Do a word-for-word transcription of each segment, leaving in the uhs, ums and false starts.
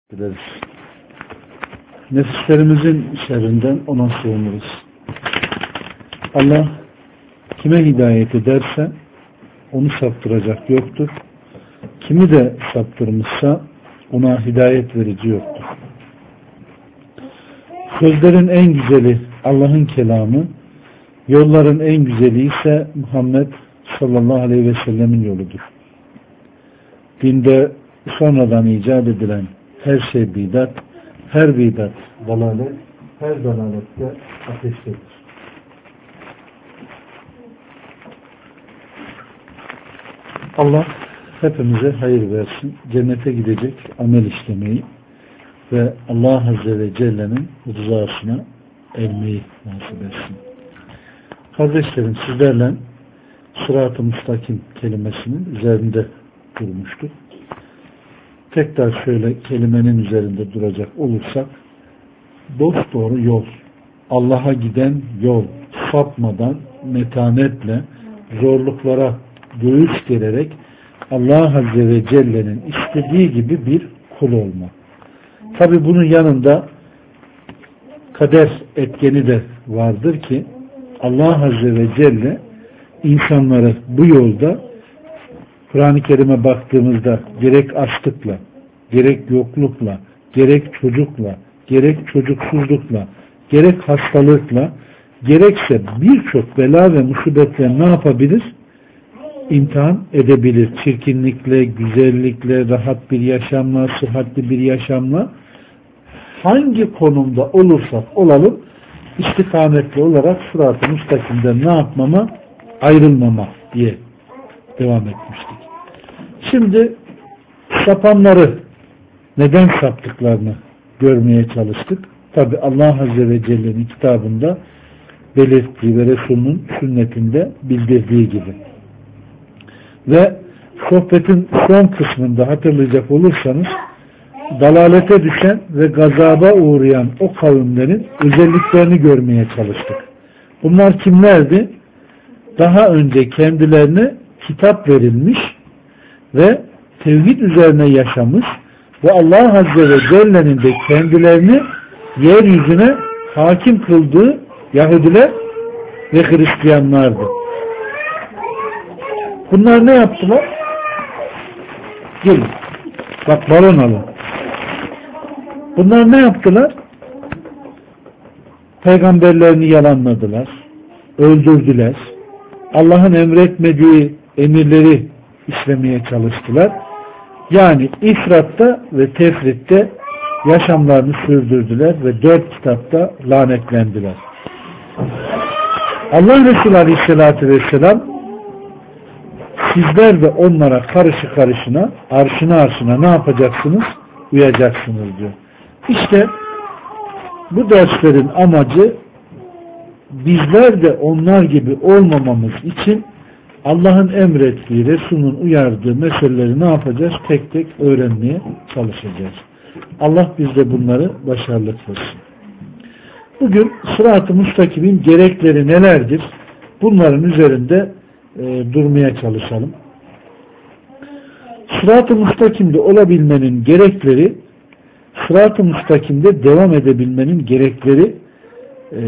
dileriz. Nefislerimizin şerrinden ona sığınırız. Allah kime hidayet ederse onu saptıracak yoktur. Kimi de saptırmışsa ona hidayet verici yoktur. Sözlerin en güzeli Allah'ın kelamı, yolların en güzeli ise Muhammed sallallahu aleyhi ve sellemin yoludur. Dinde sonradan icat edilen her şey bidat, her bidat dalalet, her dalalette ateştedir. Allah hepimize hayır versin, cennete gidecek amel işlemeyi ve Allah Azze ve Celle'nin rızasına ermeyi nasip etsin. Kardeşlerim, sizlerle sırat-ı müstakim kelimesinin üzerinde durmuştuk. Tekrar şöyle kelimenin üzerinde duracak olursak, dosdoğru yol, Allah'a giden yol, sapmadan, metanetle, zorluklara göğüs gererek Allah Azze ve Celle'nin istediği gibi bir kul olmak. Tabi bunun yanında kader etkeni de vardır ki Allah Azze ve Celle insanları bu yolda Kur'an-ı Kerim'e baktığımızda gerek açlıkla, gerek yoklukla, gerek çocukla, gerek çocuksuzlukla, gerek hastalıkla, gerekse birçok bela ve musibetle ne yapabilir? İmtihan edebilir. Çirkinlikle, güzellikle, rahat bir yaşamla, sıhhatli bir yaşamla hangi konumda olursak olalım istikametli olarak sırat-ı müstakimden ne yapmama? Ayrılmama diye devam etmiştik. Şimdi sapanları neden saptıklarını görmeye çalıştık. Tabi Allah Azze ve Celle'nin kitabında belirttiği ve Resulünün sünnetinde bildirdiği gibi. Ve sohbetin son kısmında hatırlayacak olursanız dalalete düşen ve gazaba uğrayan o kavimlerin özelliklerini görmeye çalıştık. Bunlar kimlerdi? Daha önce kendilerine kitap verilmiş ve tevhid üzerine yaşamış ve Allah Azze ve Celle'nin de kendilerini yeryüzüne hakim kıldığı Yahudiler ve Hristiyanlardı. Bunlar ne yaptılar? Gelin. Bak balon alın. Bunlar ne yaptılar? Peygamberlerini yalanladılar. Öldürdüler. Allah'ın emretmediği emirleri işlemeye çalıştılar. Yani ifratta ve tefritte yaşamlarını sürdürdüler ve dört kitapta lanetlendiler. Allah Resulü Aleyhisselatü Vesselam sizler de onlara karışı karışına, arşına arşına ne yapacaksınız? Uyacaksınız diyor. İşte bu derslerin amacı bizler de onlar gibi olmamamız için Allah'ın emrettiği, Resul'ün uyardığı meseleleri ne yapacağız? Tek tek öğrenmeye çalışacağız. Allah bizde bunları başarılı kılsın. Bugün sırat-ı müstakimin gerekleri nelerdir? Bunların üzerinde e, durmaya çalışalım. Sırat-ı müstakimde olabilmenin gerekleri, sırat-ı müstakimde devam edebilmenin gerekleri e,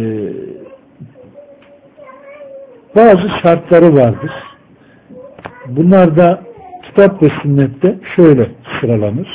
bazı şartları vardır. Bunlar da kitap ve sünnette şöyle sıralanır.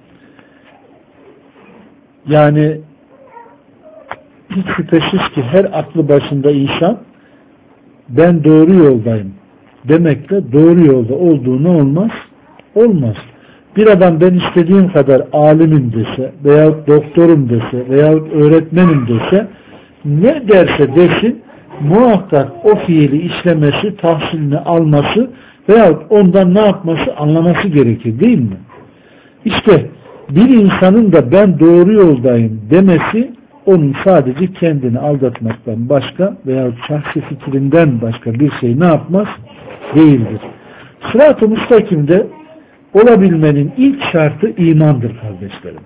Yani hiç şüphesiz ki her aklı başında insan ben doğru yoldayım demekle doğru yolda olduğu ne olmaz? Olmaz. Bir adam ben istediğim kadar alimim dese veyahut doktorum dese veyahut öğretmenim dese ne derse desin muhakkak o fiili işlemesi, tahsilini alması veyahut ondan ne yapması anlaması gerekir değil mi? İşte bir insanın da ben doğru yoldayım demesi onun sadece kendini aldatmaktan başka veyahut şahsi fikrinden başka bir şey ne yapmaz? Değildir. Sırat-ı müstakimde olabilmenin ilk şartı imandır kardeşlerim.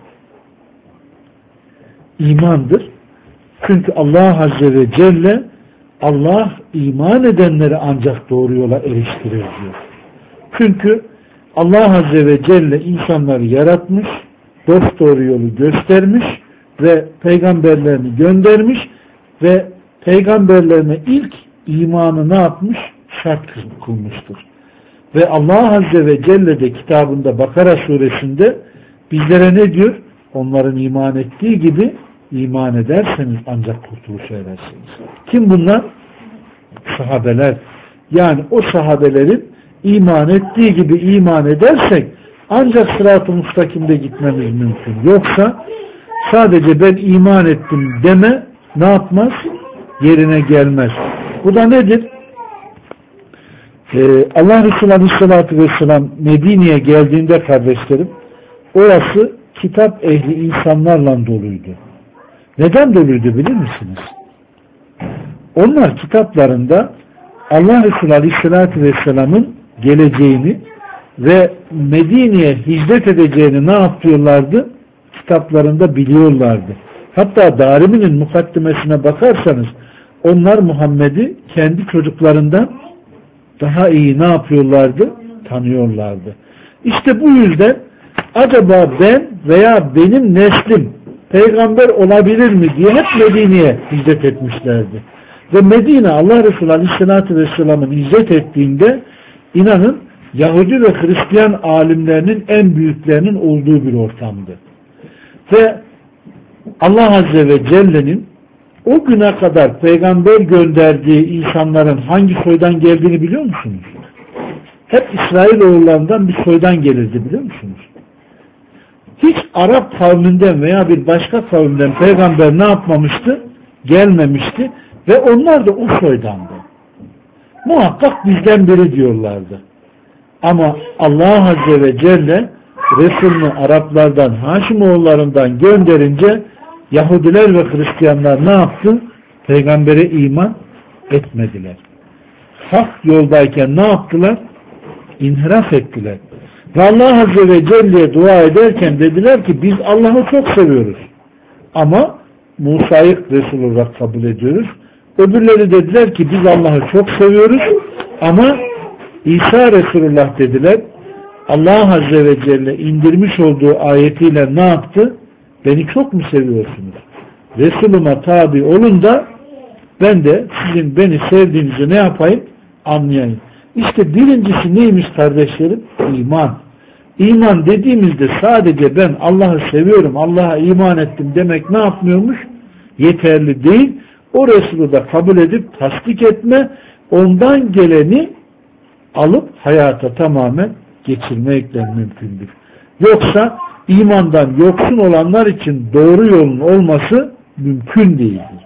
İmandır. Çünkü Allah Azze ve Celle Allah iman edenleri ancak doğru yola eriştirir diyor. Çünkü Allah Azze ve Celle insanları yaratmış, dosdoğru yolu göstermiş ve peygamberlerini göndermiş ve peygamberlerine ilk imanı ne yapmış? Şart kılmıştır. Ve Allah Azze ve Celle de kitabında Bakara suresinde bizlere ne diyor? Onların iman ettiği gibi iman ederseniz ancak kurtuluş erersiniz. Kim bunlar? Sahabeler. Yani o sahabelerin iman ettiği gibi iman edersek ancak sırat-ı müstakimde gitmemiz mümkün. Yoksa sadece ben iman ettim deme ne yapmaz? Yerine gelmez. Bu da nedir? Ee, Allah Resulü Aleyhisselatü Vesselam Medine'ye geldiğinde kardeşlerim, orası kitap ehli insanlarla doluydu. Neden doluydu bilir misiniz? Onlar kitaplarında Allah Resulü Aleyhisselatü Vesselam'ın geleceğini ve Medine'ye hicret edeceğini ne yapıyorlardı? Kitaplarında biliyorlardı. Hatta Darimi'nin mukaddimesine bakarsanız onlar Muhammed'i kendi çocuklarından daha iyi ne yapıyorlardı? Tanıyorlardı. İşte bu yüzden acaba ben veya benim neslim peygamber olabilir mi diye hep Medine'ye hicret etmişlerdi. Ve Medine Allah Resulü Aleyhisselatü Vesselam'ın hicret ettiğinde inanın Yahudi ve Hristiyan alimlerinin en büyüklerinin olduğu bir ortamdı. Ve Allah Azze ve Celle'nin o güne kadar peygamber gönderdiği insanların hangi soydan geldiğini biliyor musunuz? Hep İsrailoğullarından bir soydan gelirdi biliyor musunuz? Hiç Arap kavminden veya bir başka kavimden peygamber ne yapmamıştı? Gelmemişti ve onlar da o soydandı. Muhakkak bizden biri diyorlardı. Ama Allah Azze ve Celle Resulünü Araplardan, Haşimoğullarından gönderince Yahudiler ve Hristiyanlar ne yaptı? Peygambere iman etmediler. Hak yoldayken ne yaptılar? İnhiraf ettiler. Ve Allah Azze ve Celle'ye dua ederken dediler ki biz Allah'ı çok seviyoruz. Ama Musa'yı Resul olarak kabul ediyoruz. Öbürleri dediler ki biz Allah'ı çok seviyoruz ama İsa Resulullah dediler. Allah Azze ve Celle indirmiş olduğu ayetiyle ne yaptı? Beni çok mu seviyorsunuz? Resulüme tabi olun da ben de sizin beni sevdiğinizi ne yapayım? Anlayayım. İşte birincisi neymiş kardeşlerim? İman. İman dediğimizde sadece ben Allah'ı seviyorum, Allah'a iman ettim demek ne yapmıyormuş? Yeterli değil. O Resulü de kabul edip tasdik etme, ondan geleni alıp hayata tamamen geçirmekle mümkündür. Yoksa imandan yoksun olanlar için doğru yolun olması mümkün değildir.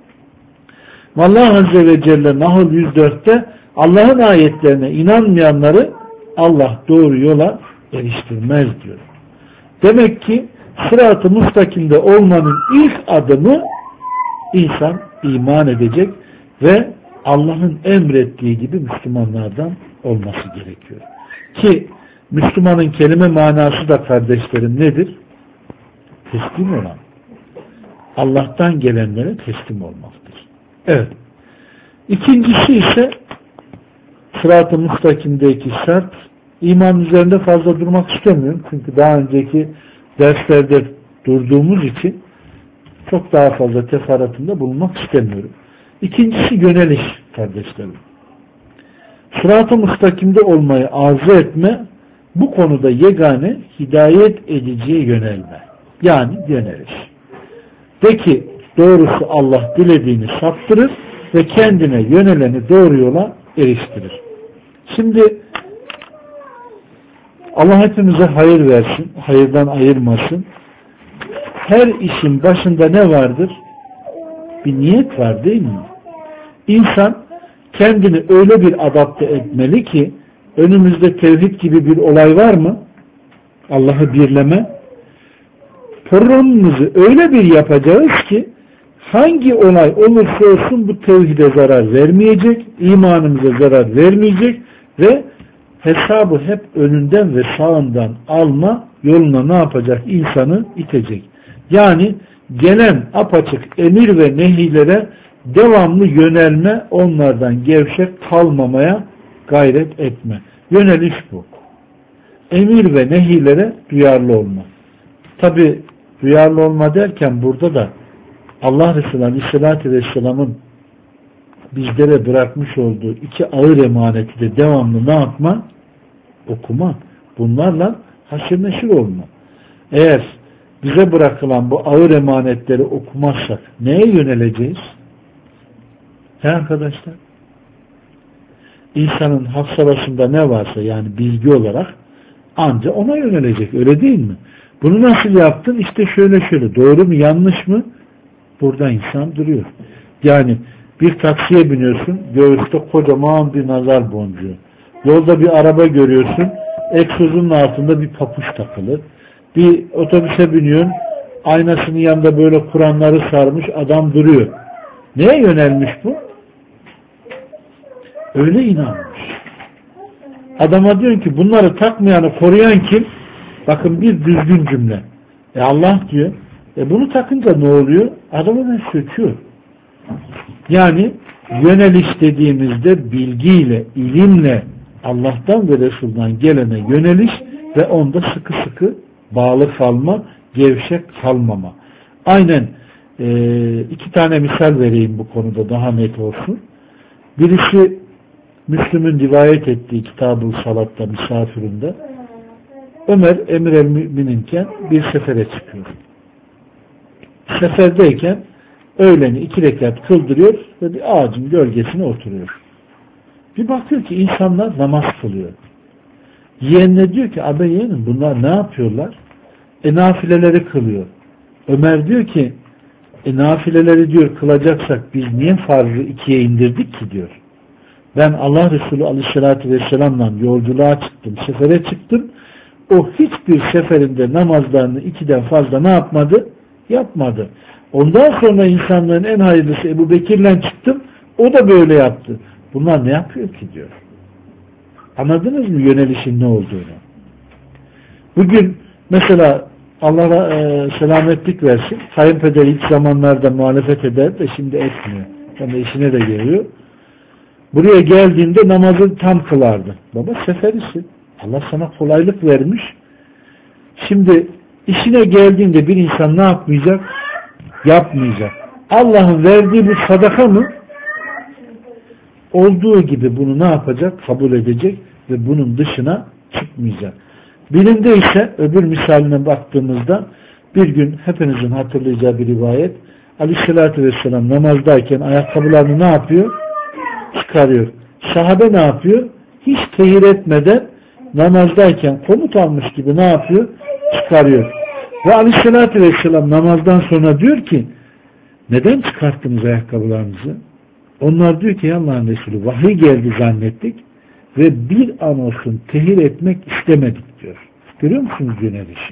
Allah Azze ve Celle Nahl yüz dörtte Allah'ın ayetlerine inanmayanları Allah doğru yola eriştirmez diyor. Demek ki sırat-ı müstakimde olmanın ilk adımı insan iman edecek ve Allah'ın emrettiği gibi Müslümanlardan olması gerekiyor. Ki Müslümanın kelime manası da kardeşlerim nedir? Teslim olan. Allah'tan gelenlere teslim olmaktır. Evet. İkincisi ise sırat-ı müstakimdeki şart, iman üzerinde fazla durmak istemiyorum. Çünkü daha önceki derslerde durduğumuz için çok daha fazla teferruatında bulunmak istemiyorum. İkincisi yöneliş kardeşlerim. Sırat-ı müstakimde olmayı arzu etme, bu konuda yegane hidayet ediciye yönelme. Yani yöneliş. De ki doğrusu Allah dilediğini saptırır ve kendine yöneleni doğru yola eriştirir. Şimdi Allah hepimize hayır versin, hayırdan ayırmasın. Her işin başında ne vardır? Bir niyet var değil mi? İnsan kendini öyle bir adapte etmeli ki önümüzde tevhid gibi bir olay var mı? Allah'ı birleme. Programımızı öyle bir yapacağız ki hangi olay olursa olsun bu tevhide zarar vermeyecek, imanımıza zarar vermeyecek ve hesabı hep önünden ve sağından alma yoluna ne yapacak? İnsanı itecek. Yani gelen apaçık emir ve nehilere devamlı yönelme, onlardan gevşek kalmamaya gayret etme. Yöneliş bu. Emir ve nehilere duyarlı olma. Tabi duyarlı olma derken burada da Allah Resulü Aleyhisselatü Vesselam'ın bizlere bırakmış olduğu iki ağır emaneti de devamlı ne yapma? Okuma. Bunlarla haşır neşir olma. Eğer bize bırakılan bu ağır emanetleri okumazsak neye yöneleceğiz? He arkadaşlar? İnsanın hafsalasında ne varsa yani bilgi olarak anca ona yönelecek. Öyle değil mi? Bunu nasıl yaptın? İşte şöyle şöyle. Doğru mu yanlış mı? Burada insan duruyor. Yani bir taksiye biniyorsun. Göğüste kocaman bir nazar boncuğu. Yolda bir araba görüyorsun. Egzozunun altında bir papuç takılı. Bir otobüse biniyorsun. Aynasının yanında böyle Kur'anları sarmış adam duruyor. Neye yönelmiş bu? Öyle inanmış. Adama diyor ki bunları takmayanı koruyan kim? Bakın bir düzgün cümle. E Allah diyor. E bunu takınca ne oluyor? Adamı ben söküyor. Yani yöneliş dediğimizde bilgiyle, ilimle Allah'tan ve Resul'dan gelene yöneliş ve onda sıkı sıkı bağlı kalma, gevşek kalmama. Aynen e, iki tane misal vereyim bu konuda daha net olsun. Birisi Müslüm'ün rivayet ettiği Kitab-ı Salat'ta misafirinde Ömer emir el mümininken bir sefere çıkıyor. Seferdeyken öğleni iki rekat kıldırıyor ve bir ağacın gölgesine oturuyor. Bir bakıyor ki insanlar namaz kılıyor. Yeğenine diyor ki abi yeğenim bunlar ne yapıyorlar? E nafileleri kılıyor. Ömer diyor ki e nafileleri diyor kılacaksak biz niye farzı ikiye indirdik ki diyor. Ben Allah Resulü Aleyhisselatü Vesselam'la yolculuğa çıktım, sefere çıktım. O hiçbir seferinde namazlarını ikiden fazla ne yapmadı? Yapmadı. Ondan sonra insanların en hayırlısı Ebu Bekir'le çıktım. O da böyle yaptı. Bunlar ne yapıyor ki diyor. Anladınız mı yönelişin ne olduğunu? Bugün mesela Allah'a e, selametlik versin. Kayınpeder ilk zamanlarda muhalefet eder de şimdi etmiyor. Yani işine de geliyor. Buraya geldiğinde namazı tam kılardı. Baba seferisin. Allah sana kolaylık vermiş. Şimdi işine geldiğinde bir insan ne yapmayacak? Yapmayacak. Allah'ın verdiği bu sadaka mı? Olduğu gibi bunu ne yapacak? Kabul edecek ve bunun dışına çıkmayacak. Bilimde ise öbür misaline baktığımızda bir gün hepinizin hatırlayacağı bir rivayet Aleyhisselatü Vesselam namazdayken ayakkabılarını ne yapıyor? Çıkarıyor. Sahabe ne yapıyor? Hiç tehir etmeden namazdayken komut almış gibi ne yapıyor? Çıkarıyor. Ve Aleyhisselatü Vesselam namazdan sonra diyor ki neden çıkarttınız ayakkabılarınızı? Onlar diyor ki Allah'ın Resulü vahiy geldi zannettik ve bir an olsun tehir etmek istemedik diyor. Görüyor musunuz yönelişi?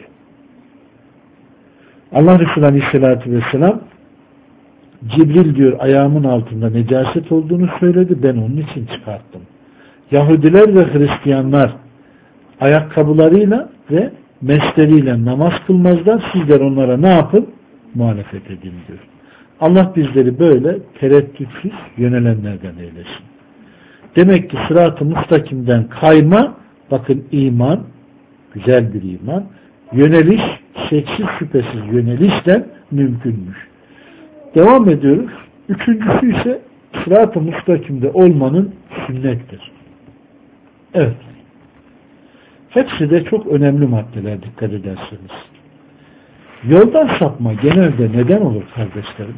Allah Resulü Aleyhisselatü Vesselam Cibril diyor ayağımın altında necaset olduğunu söyledi. Ben onun için çıkarttım. Yahudiler ve Hristiyanlar ayakkabılarıyla ve mesleriyle namaz kılmazlar. Sizler onlara ne yapın? Muhalefet edin diyor. Allah bizleri böyle tereddütsüz yönelenlerden eylesin. Demek ki sırat-ı mustakimden kayma, bakın iman, güzel bir iman, yöneliş, şeksiz şüphesiz yönelişten mümkünmüş. Devam ediyoruz. Üçüncüsü ise sırat-ı mustakimde olmanın sünnettir. Evet. Hepsi de çok önemli maddeler dikkat ederseniz. Yoldan sapma genelde neden olur kardeşlerim?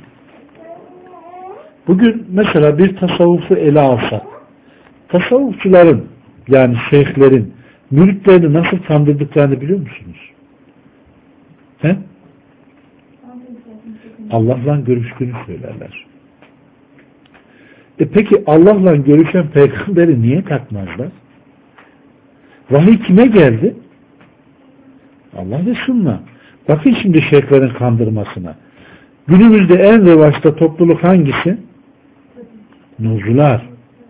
Bugün mesela bir tasavvufu ele alsak, tasavvufçuların yani şeyhlerin müritlerini nasıl kandırdıklarını biliyor musunuz? He? Allah'la görüştüğünü söylerler. E peki Allah'la görüşen peygamberi niye takmazlar? Vahiy kime geldi? Allah Resulü'ne. Bakın şimdi şeyhlerin kandırmasına. Günümüzde en revaçta topluluk hangisi? Nurcular.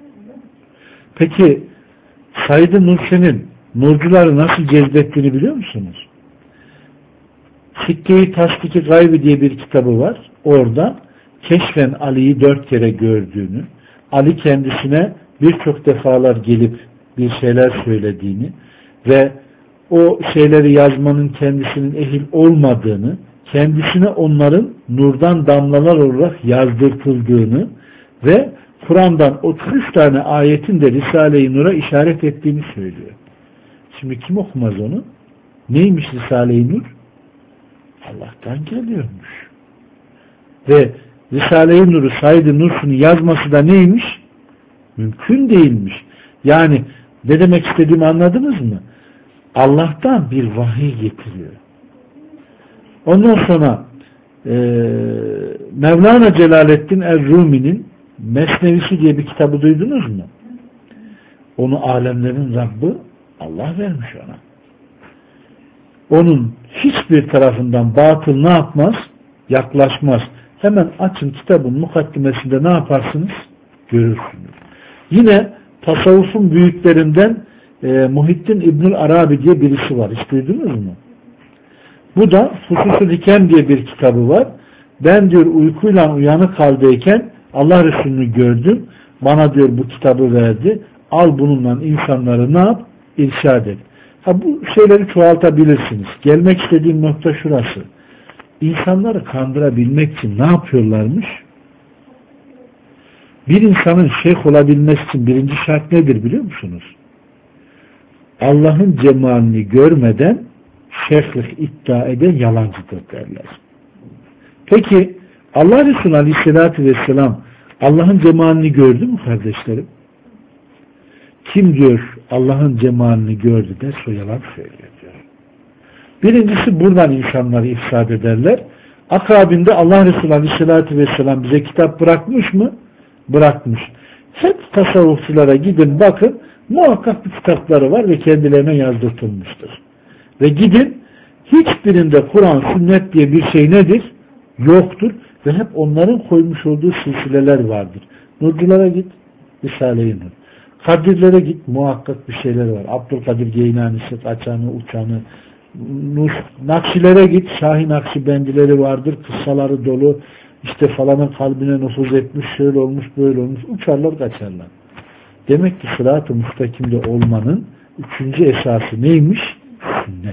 Peki Said-i Nursi'nin nurcuları nasıl cezbettiğini biliyor musunuz? Sikke-i Tasdik-i Gaybi diye bir kitabı var. Orada keşfen Ali'yi dört kere gördüğünü, Ali kendisine birçok defalar gelip bir şeyler söylediğini ve o şeyleri yazmanın kendisinin ehil olmadığını, kendisine onların nurdan damlalar olarak yazdırtıldığını ve Kur'an'dan otuz üç tane ayetin de Risale-i Nur'a işaret ettiğini söylüyor. Şimdi kim okumaz onu? Neymiş Risale-i Nur? Allah'tan geliyormuş. Ve Risale-i Nur'u, Said-i Nursi'nin yazması da neymiş? Mümkün değilmiş. Yani ne demek istediğimi anladınız mı? Allah'tan bir vahiy getiriyor. Ondan sonra e, Mevlana Celaleddin Er-Rumi'nin Mesnevisi diye bir kitabı duydunuz mu? Onu alemlerin Rabbi Allah vermiş ona. Onun hiçbir tarafından batıl ne yapmaz? Yaklaşmaz. Hemen açın kitabın mukaddimesinde ne yaparsınız? Görürsünüz. Yine tasavvufun büyüklerinden e, Muhittin İbnül Arabi diye birisi var. Hiç duydunuz mu? Bu da Fusus-u Diken diye bir kitabı var. Ben diyor uykuyla uyanık haldeyken Allah Resulü'nü gördüm. Bana diyor bu kitabı verdi. Al bununla insanları ne yap? İrşad et. Ha, bu şeyleri çoğaltabilirsiniz. Gelmek istediğim nokta şurası. İnsanları kandırabilmek için ne yapıyorlarmış? Bir insanın şeyh olabilmesi için birinci şart nedir biliyor musunuz? Allah'ın cemalini görmeden şeyhlik iddia eden yalancıdır derler. Peki Allah Resulü Aleyhisselatü Vesselam Allah'ın cemalini gördü mü kardeşlerim? Kim diyor Allah'ın cemalini gördü der, o yalan söylüyor diyor. Birincisi buradan insanları ifsad ederler. Akabinde Allah Resulü Aleyhisselatü Vesselam bize kitap bırakmış mı? Bırakmış. Hep tasavvufçulara gidin bakın, muhakkak bir kitapları var ve kendilerine yazdırtılmıştır. Ve gidin, hiçbirinde Kur'an, sünnet diye bir şey nedir? Yoktur. Ve hep onların koymuş olduğu silsileler vardır. Nurculara git, Risale-i Nur. Kadirlere git, muhakkak bir şeyler var. Abdülkadir Geylani'si, Kaçanı, Uçanı, Nur, Nakşilere git, Şahin Nakşibendileri vardır, kıssaları dolu, işte falanın kalbine nüfuz etmiş, şöyle olmuş, böyle olmuş, uçarlar, kaçarlar. Demek ki sırat-ı müstakimde olmanın üçüncü esası neymiş? Sünnet.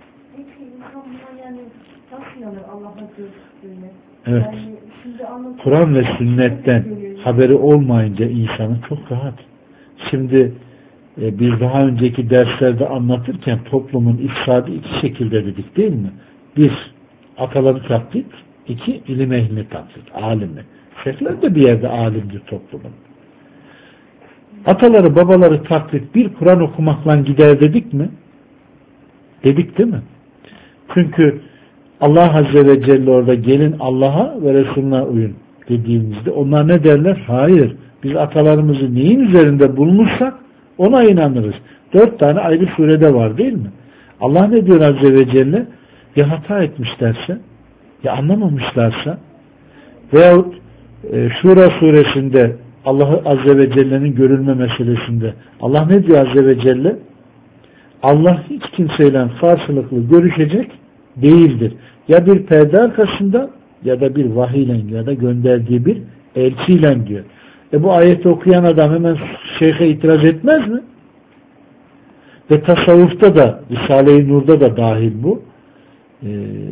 Evet. Kur'an ve sünnetten haberi olmayınca insanın çok rahat. Şimdi e, biz daha önceki derslerde anlatırken toplumun ifsadı iki şekilde dedik değil mi? Bir, ataları taklit, iki, ilim ehlini taklit, alimi. Şeyhler de bir yerde alimdir toplumun. Ataları, babaları taklit, bir Kur'an okumakla gider dedik mi? Dedik değil mi? Çünkü Allah Azze ve Celle orada gelin Allah'a ve Resulüne uyun dediğimizde onlar ne derler? Hayır. Biz atalarımızı neyin üzerinde bulmuşsak ona inanırız. Dört tane ayrı surede var değil mi? Allah ne diyor Azze ve Celle? Ya hata etmişlerse, ya anlamamışlarsa veyahut e, Şura suresinde Allah'ı Azze ve Celle'nin görülme meselesinde Allah ne diyor Azze ve Celle? Allah hiç kimseyle karşılıklı görüşecek değildir. Ya bir perde arkasında ya da bir vahiyle ya da gönderdiği bir elçiyle diyor. E bu ayeti okuyan adam hemen şeyhe itiraz etmez mi? Ve tasavvufta da Risale-i Nur'da da dahil bu. Ee,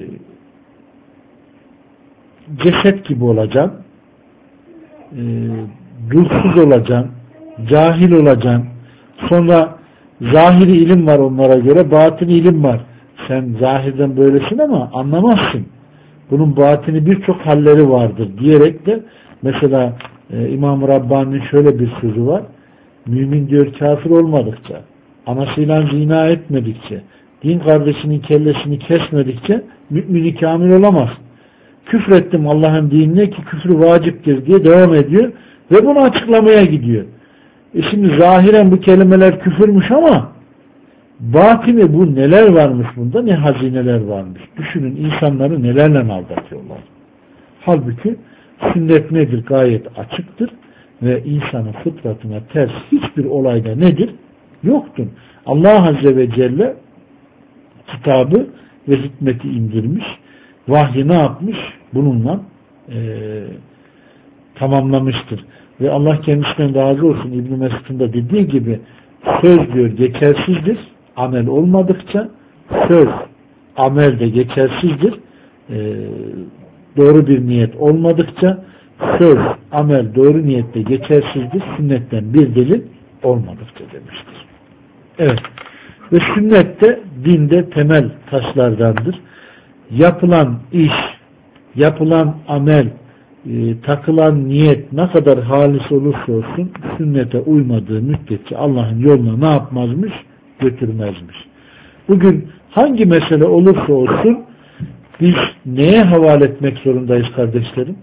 ceset gibi olacaksın. E, ruhsuz olacaksın. Cahil olacaksın. Sonra zahiri ilim var onlara göre. Batini ilim var. Sen zahirden böylesin ama anlamazsın. Bunun batini birçok halleri vardır diyerek de mesela e, İmam-ı Rabbani'nin şöyle bir sözü var. Mümin diyor kafir olmadıkça, anasıyla zina etmedikçe, din kardeşinin kellesini kesmedikçe mümini kamil olamaz. Küfrettim Allah'ın dinine ki küfrü vaciptir diye devam ediyor ve bunu açıklamaya gidiyor. E şimdi zahiren bu kelimeler küfürmüş ama batini bu neler varmış bunda, ne hazineler varmış. Düşünün insanları nelerle aldatıyorlar. Halbuki sünnet nedir? Gayet açıktır ve insanın fıtratına ters hiçbir olayda nedir? Yoktur. Allah Azze ve Celle kitabı ve hikmeti indirmiş. Vahyi ne yapmış? Bununla e, tamamlamıştır. Ve Allah kendisinden razı olsun İbn-i Mesud'un da dediği gibi söz diyor geçersizdir amel olmadıkça söz, amel de geçersizdir. Ee, doğru bir niyet olmadıkça söz, amel, doğru niyette geçersizdir. Sünnetten bir delil olmadıkça demiştir. Evet. Ve sünnet de dinde temel taşlardandır. Yapılan iş, yapılan amel, e, takılan niyet ne kadar halis olursa olsun sünnete uymadığı müddetçe Allah'ın yoluna ne yapmazmış? Götürmezmiş. Bugün hangi mesele olursa olsun biz neye havale etmek zorundayız kardeşlerim?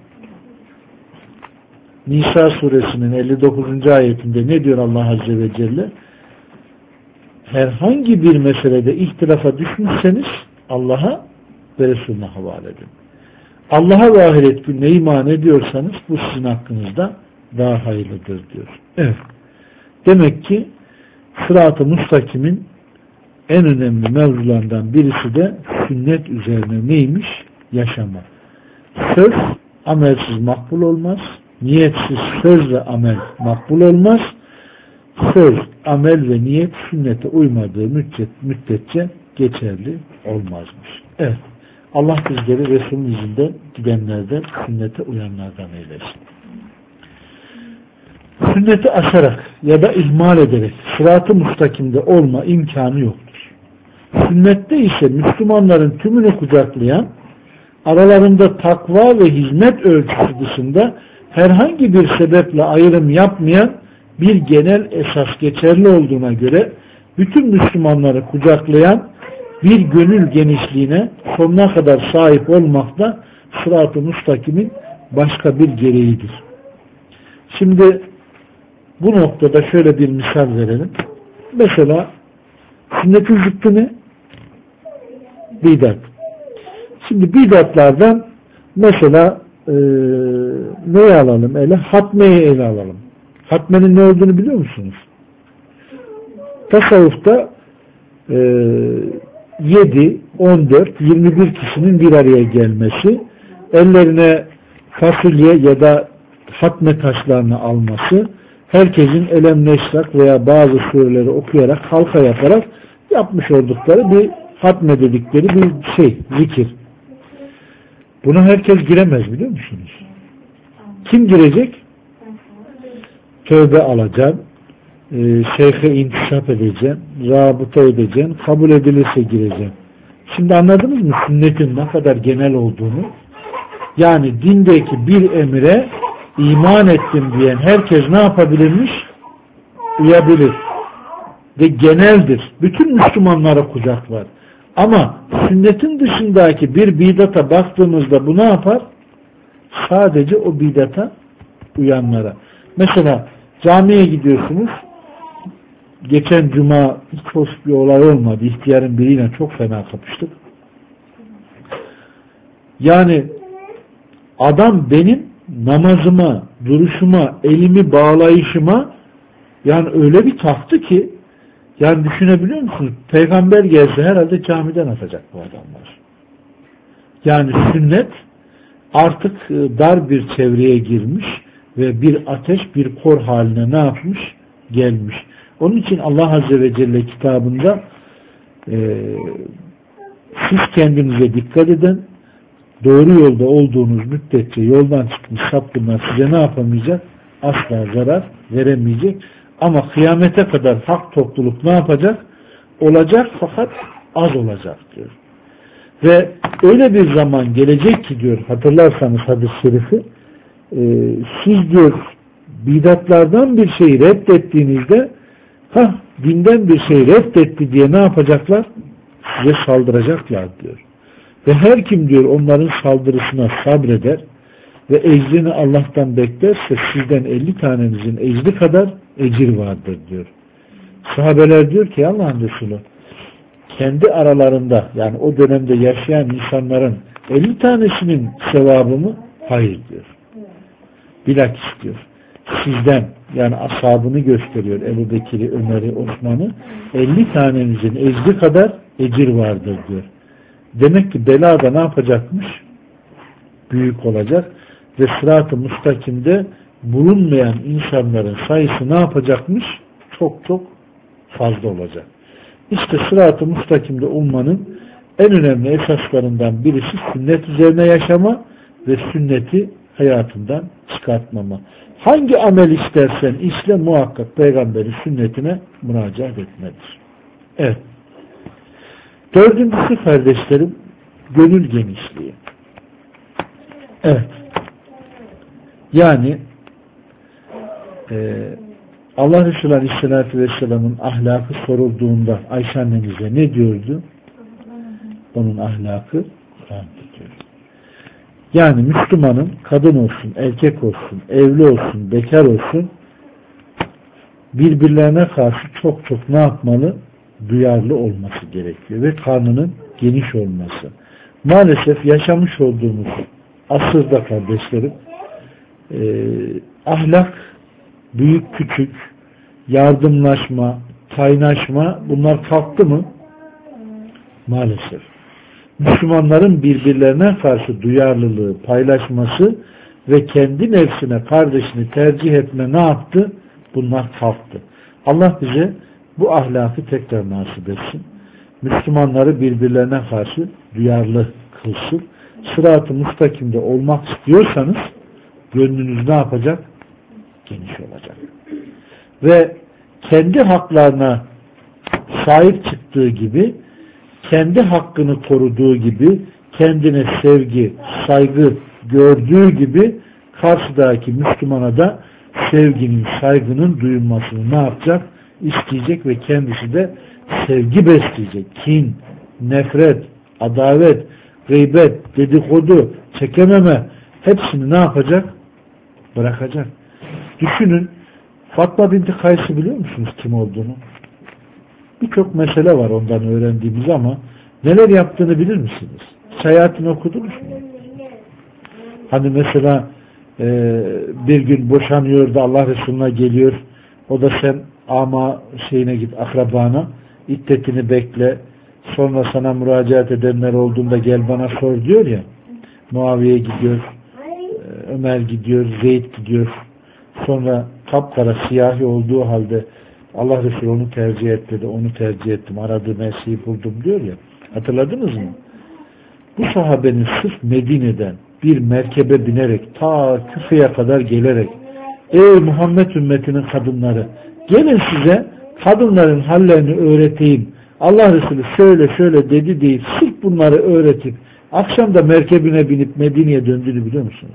Nisa suresinin elli dokuzuncu ayetinde ne diyor Allah Azze ve Celle? Herhangi bir meselede ihtilafa düşmüşseniz Allah'a ve Resulüne havale edin. Allah'a ve ahiret gününe iman ediyorsanız bu sizin hakkınızda daha hayırlıdır diyor. Evet. Demek ki sırat-ı müstakimin en önemli mevzularından birisi de sünnet üzerine neymiş? Yaşama. Söz amelsiz makbul olmaz. Niyetsiz söz ve amel makbul olmaz. Söz, amel ve niyet sünnete uymadığı müddet, müddetçe geçerli olmazmış. Evet. Allah bizleri Resul'ün izinden gidenlerden, sünnete uyanlardan eylesin. Sünneti aşarak ya da ihmal ederek sırat-ı müstakimde olma imkanı yoktur. Sünnette ise Müslümanların tümünü kucaklayan, aralarında takva ve hizmet ölçüsü dışında herhangi bir sebeple ayrım yapmayan bir genel esas geçerli olduğuna göre bütün Müslümanları kucaklayan bir gönül genişliğine sonuna kadar sahip olmak da sırat-ı müstakimin başka bir gereğidir. Şimdi bu noktada şöyle bir misal verelim. Mesela sünnetin zıttı ne? Bidat. Şimdi bidatlardan mesela e, neyi alalım ele? Hatmeyi ele alalım. Hatmenin ne olduğunu biliyor musunuz? Tasavvufta e, yedi, on dört, yirmi bir kişinin bir araya gelmesi, ellerine fasulye ya da hatme taşlarını alması, herkesin elem neşrak veya bazı sureleri okuyarak, halka yaparak yapmış oldukları bir hatme dedikleri bir şey, zikir. Buna herkes giremez biliyor musunuz? Kim girecek? Tövbe alacaksın, e, şeyhe intisap edeceksin, rabıta edeceksin, kabul edilirse gireceksin. Şimdi anladınız mı sünnetin ne kadar genel olduğunu? Yani dindeki bir emire iman ettim diyen herkes ne yapabilirmiş? Uyabilir. Ve geneldir. Bütün Müslümanlara kucaklar. Ama sünnetin dışındaki bir bidata baktığımızda bu ne yapar? Sadece o bidata uyanlara. Mesela camiye gidiyorsunuz. Geçen cuma hiç hoş bir olay olmadı. İhtiyarın biriyle çok fena kapıştık. Yani adam benim namazıma, duruşuma, elimi bağlayışıma yani öyle bir taktı ki yani düşünebiliyor musunuz? Peygamber gelse herhalde camiden atacak bu adamlar. Yani sünnet artık dar bir çevreye girmiş ve bir ateş, bir kor haline ne yapmış? Gelmiş. Onun için Allah Azze ve Celle kitabında e, siz kendinize dikkat edin, doğru yolda olduğunuz müddetçe yoldan çıkmış sapkınlar size ne yapamayacak? Asla zarar veremeyecek. Ama kıyamete kadar hak topluluk ne yapacak? Olacak fakat az olacak diyor. Ve öyle bir zaman gelecek ki diyor, hatırlarsanız hadis-i şerifi, e, siz diyor bidatlardan bir şeyi reddettiğinizde ha dinden bir şey reddetti diye ne yapacaklar? Size saldıracaklar diyor. Ve her kim diyor onların saldırısına sabreder ve ecrini Allah'tan beklerse sizden elli tanenizin ecri kadar ecir vardır diyor. Sahabeler diyor ki Allah'ın Resulü kendi aralarında yani o dönemde yaşayan insanların elli tanesinin sevabı mı? Hayır diyor. Bilakis diyor. Sizden yani ashabını gösteriyor Ebu Bekir'i, Ömer'i, Osman'ı elli tanenizin ecri kadar ecir vardır diyor. Demek ki bela da ne yapacakmış? Büyük olacak ve sırat-ı müstakimde bulunmayan insanların sayısı ne yapacakmış? Çok çok fazla olacak. İşte sırat-ı müstakimde olmanın en önemli esaslarından birisi sünnet üzerine yaşama ve sünneti hayatından çıkartmama. Hangi amel istersen işle muhakkak peygamberin sünnetine müracaat etmedir. Evet. Dördüncüsü kardeşlerim, gönül genişliği. Evet. Yani e, Allah Resulü Aleyhisselatü Vesselam'ın ahlakı sorulduğunda Ayşe annemize ne diyordu? Onun ahlakı Kur'an'dır diyor. Yani Müslümanın kadın olsun, erkek olsun, evli olsun, bekar olsun birbirlerine karşı çok çok ne yapmalı? Duyarlı olması gerekiyor ve karnının geniş olması. Maalesef yaşamış olduğumuz asırda kardeşlerim e, ahlak, büyük küçük, yardımlaşma, kaynaşma bunlar kalktı mı? Maalesef. Müslümanların birbirlerine karşı duyarlılığı, paylaşması ve kendi nefsine, kardeşini tercih etme ne yaptı? Bunlar kalktı. Allah bize bu ahlakı tekrar nasip etsin. Müslümanları birbirlerine karşı duyarlı kılsın. Sırat-ı müstakimde olmak istiyorsanız gönlünüz ne yapacak? Geniş olacak. Ve kendi haklarına sahip çıktığı gibi, kendi hakkını koruduğu gibi, kendine sevgi, saygı gördüğü gibi karşıdaki Müslümana da sevginin, saygının duyulmasını ne yapacak? İsteyecek ve kendisi de sevgi besleyecek. Kin, nefret, adavet, gıybet, dedikodu, çekememe hepsini ne yapacak? Bırakacak. Düşünün, Fatma binti Kays'ı biliyor musunuz kim olduğunu? Birçok mesele var ondan öğrendiğimiz ama neler yaptığını bilir misiniz? Hayatını okudunuz mu? Hani mesela e, bir gün boşanıyor da Allah Resulü'ne geliyor. O da sen ama şeyine git akrabana, iddetini bekle. Sonra sana müracaat edenler olduğunda gel bana sor diyor ya. Muaviye gidiyor, Ömer gidiyor, Zeyd gidiyor. Sonra kapkara siyahi olduğu halde Allah Resulü onu tercih etti dedi, onu tercih ettim, aradığım her şeyi buldum diyor ya. Hatırladınız mı? Bu sahabenin sırf Medine'den bir merkebe binerek ta Küfe'ye kadar gelerek ey Muhammed ümmetinin kadınları gelin size kadınların hallerini öğreteyim. Allah Resulü şöyle şöyle dedi deyip sırf bunları öğretip akşam da merkebine binip Medine'ye döndüğünü biliyor musunuz?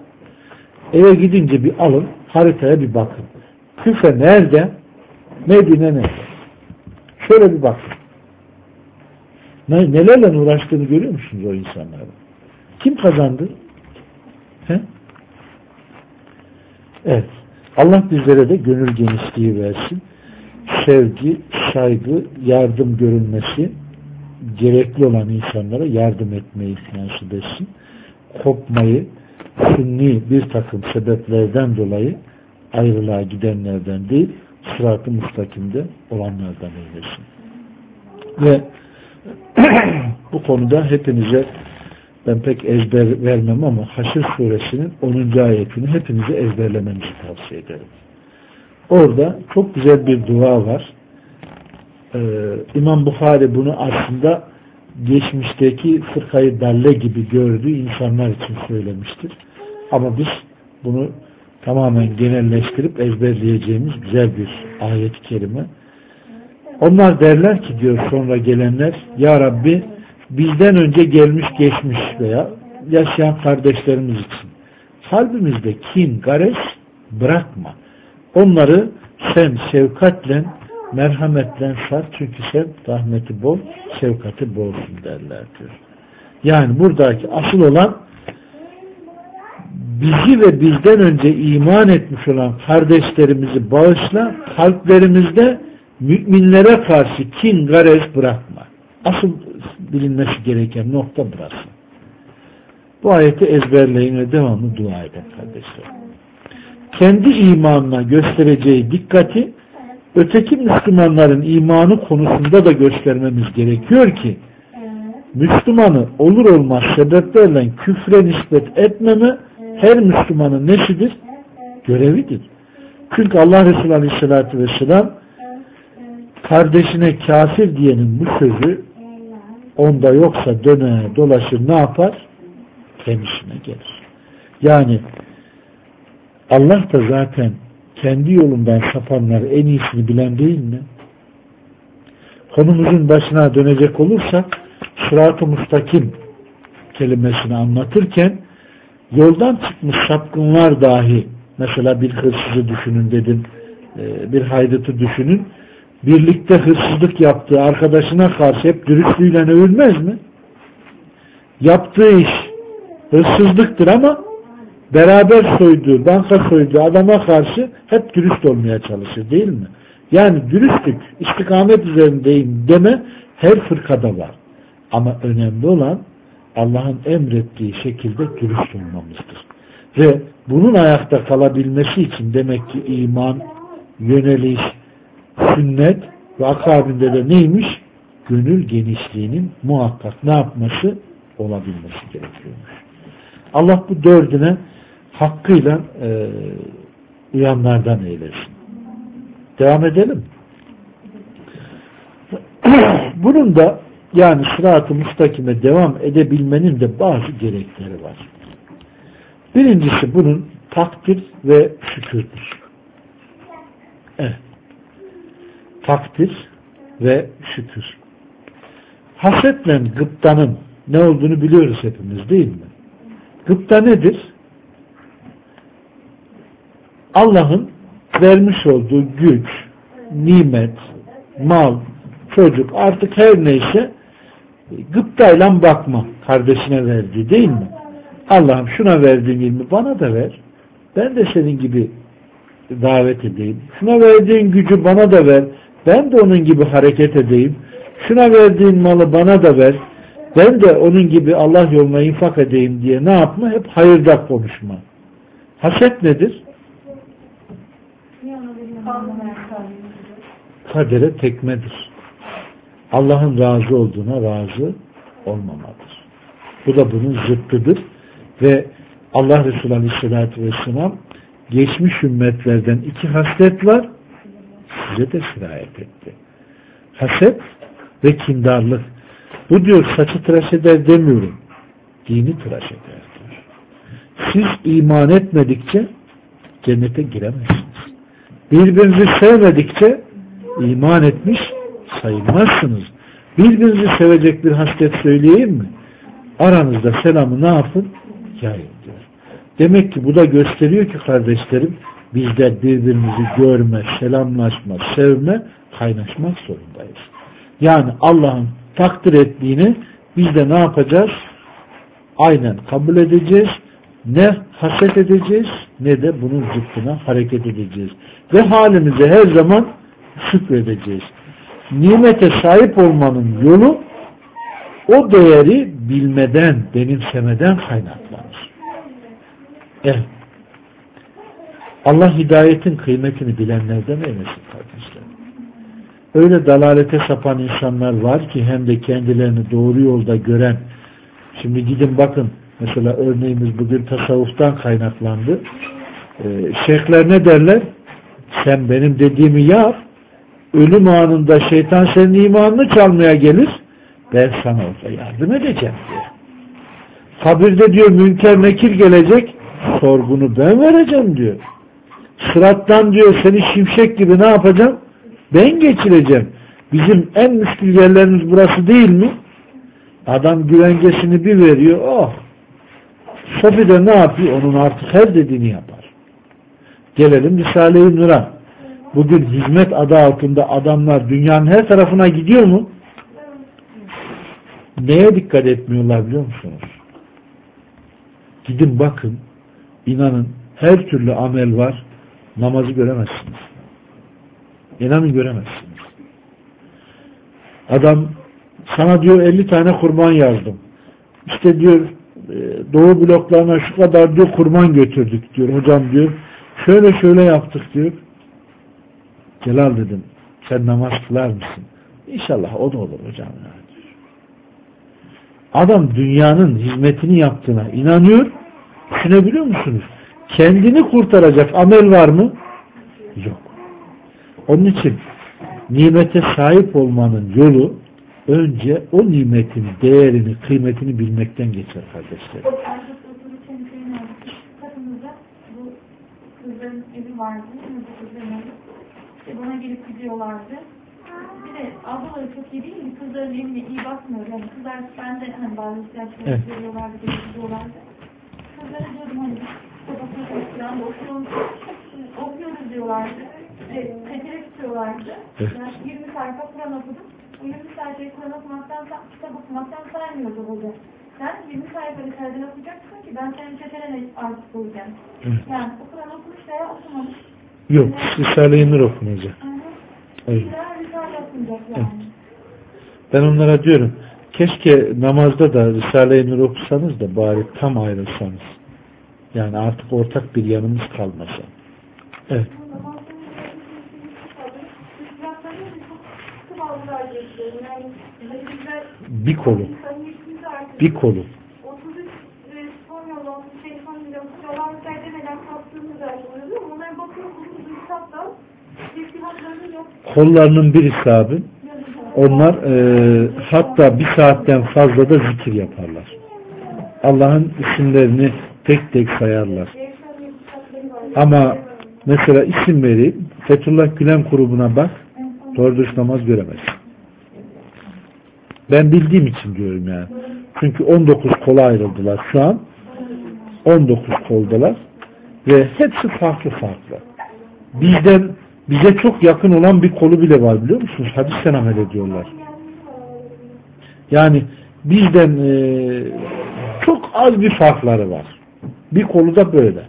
Eve gidince bir alın, haritaya bir bakın. Küfe nerede? Medine nerede? Şöyle bir bakın. Nelerle uğraştığını görüyor musunuz o insanların? Kim kazandı? He? Evet. Allah bizlere de gönül genişliği versin. Sevgi, saygı, yardım görülmesi, gerekli olan insanlara yardım etmeyi nasip etsin. Kopmayı, sünni bir takım sebeplerden dolayı ayrılığa gidenlerden değil, sırat-ı müstakimde olanlardan eylesin. Ve bu konuda hepinize ben pek ezber vermem ama Haşr suresinin onuncu ayetini hepinize ezberlemenizi tavsiye ederim. Orada çok güzel bir dua var. Ee, İmam Bukhari bunu aslında geçmişteki fırkayı dalle gibi gördüğü insanlar için söylemiştir. Ama biz bunu tamamen genelleştirip ezberleyeceğimiz güzel bir ayet-i kerime. Onlar derler ki diyor sonra gelenler ya Rabbi bizden önce gelmiş geçmiş veya yaşayan kardeşlerimiz için kalbimizde kin, gares bırakma. Onları sen şefkatle, merhametle sar çünkü sen rahmeti bol, şefkati bolsun derler diyor. Yani buradaki asıl olan bizi ve bizden önce iman etmiş olan kardeşlerimizi bağışla, kalplerimizde müminlere karşı kin, gares bırakma. Asıl bilinmesi gereken nokta burası. Bu ayeti ezberleyin ve devamlı dua edin kardeşler. Kendi imanına göstereceği dikkati öteki Müslümanların imanı konusunda da göstermemiz gerekiyor ki Müslümanı olur olmaz sebeplerle küfre nispet etmeme her Müslümanın nesidir? Görevidir. Çünkü Allah Resulü Aleyhisselatü Vesselam kardeşine kafir diyenin bu sözü onda yoksa döne dolaşır ne yapar? Kendisine gelir. Yani Allah da zaten kendi yolundan sapanları en iyisini bilen değil mi? Konumuzun başına dönecek olursak sırat-ı müstakim kelimesini anlatırken yoldan çıkmış sapkınlar dahi, mesela bir hırsızı düşünün dedim, bir haydutu düşünün, birlikte hırsızlık yaptığı arkadaşına karşı hep dürüstlüğüyle övülmez mi? Yaptığı iş hırsızlıktır ama beraber soyduğu, banka soyduğu adama karşı hep dürüst olmaya çalışır değil mi? Yani dürüstlük, istikamet üzerindeyim deme her fırkada var. Ama önemli olan Allah'ın emrettiği şekilde dürüst olmamızdır. Ve bunun ayakta kalabilmesi için demek ki iman, yöneliş, sünnet ve akabinde de neymiş? Gönül genişliğinin muhakkak ne yapması? Olabilmesi gerekiyormuş. Allah bu dördüne hakkıyla e, uyanlardan eylesin. Devam edelim. Bunun da yani sırat-ı müstakime devam edebilmenin de bazı gerekleri var. Birincisi bunun takdir ve şükürdür. Evet. Takdir ve şükür. Hasetle gıptanın ne olduğunu biliyoruz hepimiz değil mi? Gıpta nedir? Allah'ın vermiş olduğu güç, nimet, mal, çocuk artık her neyse gıptayla bakma kardeşine verdiği değil mi? Allah'ım şuna verdiğin ilmi bana da ver. Ben de senin gibi davet edeyim. Şuna verdiğin gücü bana da ver. Ben de onun gibi hareket edeyim. Şuna verdiğin malı bana da ver. Ben de onun gibi Allah yoluna infak edeyim diye ne yapma? Hep hayırda konuşma. Haset nedir? Kadere tekmedir. Allah'ın razı olduğuna razı olmamadır. Bu da bunun zıttıdır. Ve Allah Resulü Aleyhisselatü Vesselam geçmiş ümmetlerden iki haslet var, size de sirayet etti. Haset ve kindarlık. Bu diyor saçı tıraş eder demiyorum. Dini tıraş eder diyor. Siz iman etmedikçe cennete giremezsiniz. Birbirinizi sevmedikçe iman etmiş sayılmazsınız. Birbirinizi sevecek bir haslet söyleyeyim mi? Aranızda selamı ne yapın? Yayın diyor. Demek ki bu da gösteriyor ki kardeşlerim bizler birbirimizi görme, selamlaşma, sevme, kaynaşmak zorundayız. Yani Allah'ın takdir ettiğini biz de ne yapacağız? Aynen kabul edeceğiz. Ne haset edeceğiz ne de bunun zıttına hareket edeceğiz. Ve halimize her zaman şükredeceğiz. Nimete sahip olmanın yolu o değeri bilmeden, benimsemeden kaynaklanır. Evet. Allah hidayetin kıymetini bilenlerden eylesin kardeşler. Öyle dalalete sapan insanlar var ki hem de kendilerini doğru yolda gören. Şimdi gidin bakın mesela örneğimiz bugün tasavvuftan kaynaklandı. Ee, şeyhler ne derler? Sen benim dediğimi yap. Ölüm anında şeytan senin imanını çalmaya gelir. Ben sana orada yardım edeceğim diyor. Kabirde diyor münker nekir gelecek. Sorgunu ben vereceğim diyor. Sırattan diyor seni şimşek gibi ne yapacağım? Ben geçireceğim. Bizim en müşkül yerlerimiz burası değil mi? Adam güvengesini bir veriyor. Oh! Sofi de ne yapıyor? Onun artık her dediğini yapar. Gelelim Risale-i Nur'a. Bugün hizmet adı altında adamlar dünyanın her tarafına gidiyor mu? Neye dikkat etmiyorlar biliyor musunuz? Gidin bakın. İnanın her türlü amel var. Namazı göremezsiniz. İnanın göremezsiniz. Adam sana diyor elli tane kurban yazdım. İşte diyor doğu bloklarına şu kadar diyor kurban götürdük diyor. Hocam diyor şöyle şöyle yaptık diyor. Celal dedim sen namaz kılar mısın? İnşallah o da olur hocam. Adam dünyanın hizmetini yaptığına inanıyor. Düşünebiliyor musunuz? Kendini kurtaracak amel var mı? Yok. Onun için nimete sahip olmanın yolu önce o nimetin değerini, kıymetini bilmekten geçer kardeşlerim. Bu kızların evi vardı. İşte bana gelip gidiyorlardı. Bir de ablaları çok iyi değil mi? Kızların evine iyi bakmıyor. Yani kızlar bende hani bazı ihtiyaçları evet. Görüyorlardı, gelip gidiyorlardı. Kızlara diyordum hani babasını falan okuyoruz, okuyoruz diyorlardı. İşte tekere tutuyorlardı. Evet. Yani yirmi sayfa Kur'an okudum. O yirmi sayfayı Kur'an okumaktan, kitap okumaktan saymıyordu hoca. Sen yirmi sayfa Risale'den okuyacaksın ki ben senin çetene artık olacağım. Evet. Yani o Kur'an okumuş veya okumamış. Yok, Risale-i Nur okunacak. Evet. Yani. Evet. Ben onlara diyorum, keşke namazda da Risale-i Nur okusanız da bari tam ayrılsanız. Yani artık ortak bir yanımız kalmasa. Evet. Bir kolu. Bir kolu. Kollarının birisi abi. Onlar e, hatta bir saatten fazla da zikir yaparlar. Allah'ın isimlerini tek tek sayarlar. Ama mesela isim vereyim. Fethullah Gülen grubuna bak. Doğru dürüst namaz göremez. Ben bildiğim için diyorum yani. Çünkü on dokuz kola ayrıldılar. Şu an on dokuz koldalar. Ve hepsi farklı farklı. Bizden bize çok yakın olan bir kolu bile var biliyor musunuz? Hadisten amel ediyorlar. Yani bizden e, çok az bir farkları var. Bir kolu da böyle.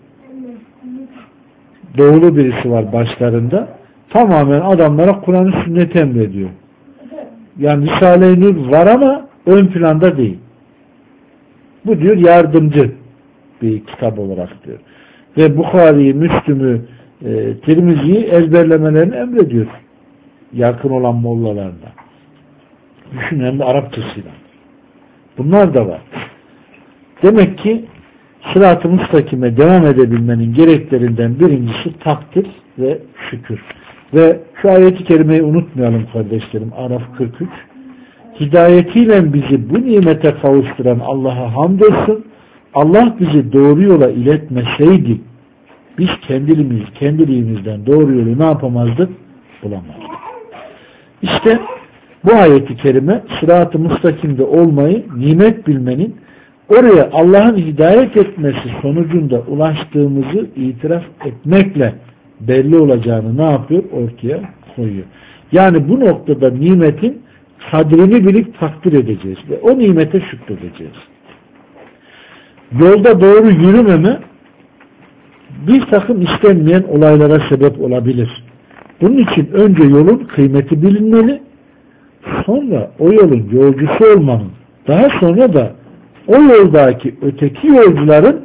Doğulu birisi var başlarında. Tamamen adamlara Kur'an-ı Sünnet emrediyor. Yani Risale-i Nur var ama ön planda değil. Bu diyor yardımcı bir kitap olarak diyor. Ve Bukhari'yi, Müslüm'ü, e, Tirmizi'yi ezberlemelerini emrediyor. Yakın olan mollalarına. Düşün hem de Arapçasıyla. Bunlar da var. Demek ki sırat-ı müstakime devam edebilmenin gereklerinden birincisi takdir ve şükür. Ve şu ayeti kerimeyi unutmayalım kardeşlerim. Araf kırk üç. Hidayetiyle bizi bu nimete kavuşturan Allah'a hamdolsun. Allah bizi doğru yola iletmeseydi biz kendiliğimiz, kendiliğimizden doğru yolu ne yapamazdık? Bulamazdık. İşte bu ayeti kerime sırat-ı müstakimde olmayı, nimet bilmenin oraya Allah'ın hidayet etmesi sonucunda ulaştığımızı itiraf etmekle belli olacağını ne yapıyor? Ortaya koyuyor. Yani bu noktada nimetin kadrini bilip takdir edeceğiz ve o nimete şükredeceğiz. Yolda doğru yürümeme bir takım istenmeyen olaylara sebep olabilir. Bunun için önce yolun kıymeti bilinmeli, sonra o yolun yolcusu olmanın, daha sonra da o yoldaki öteki yolcuların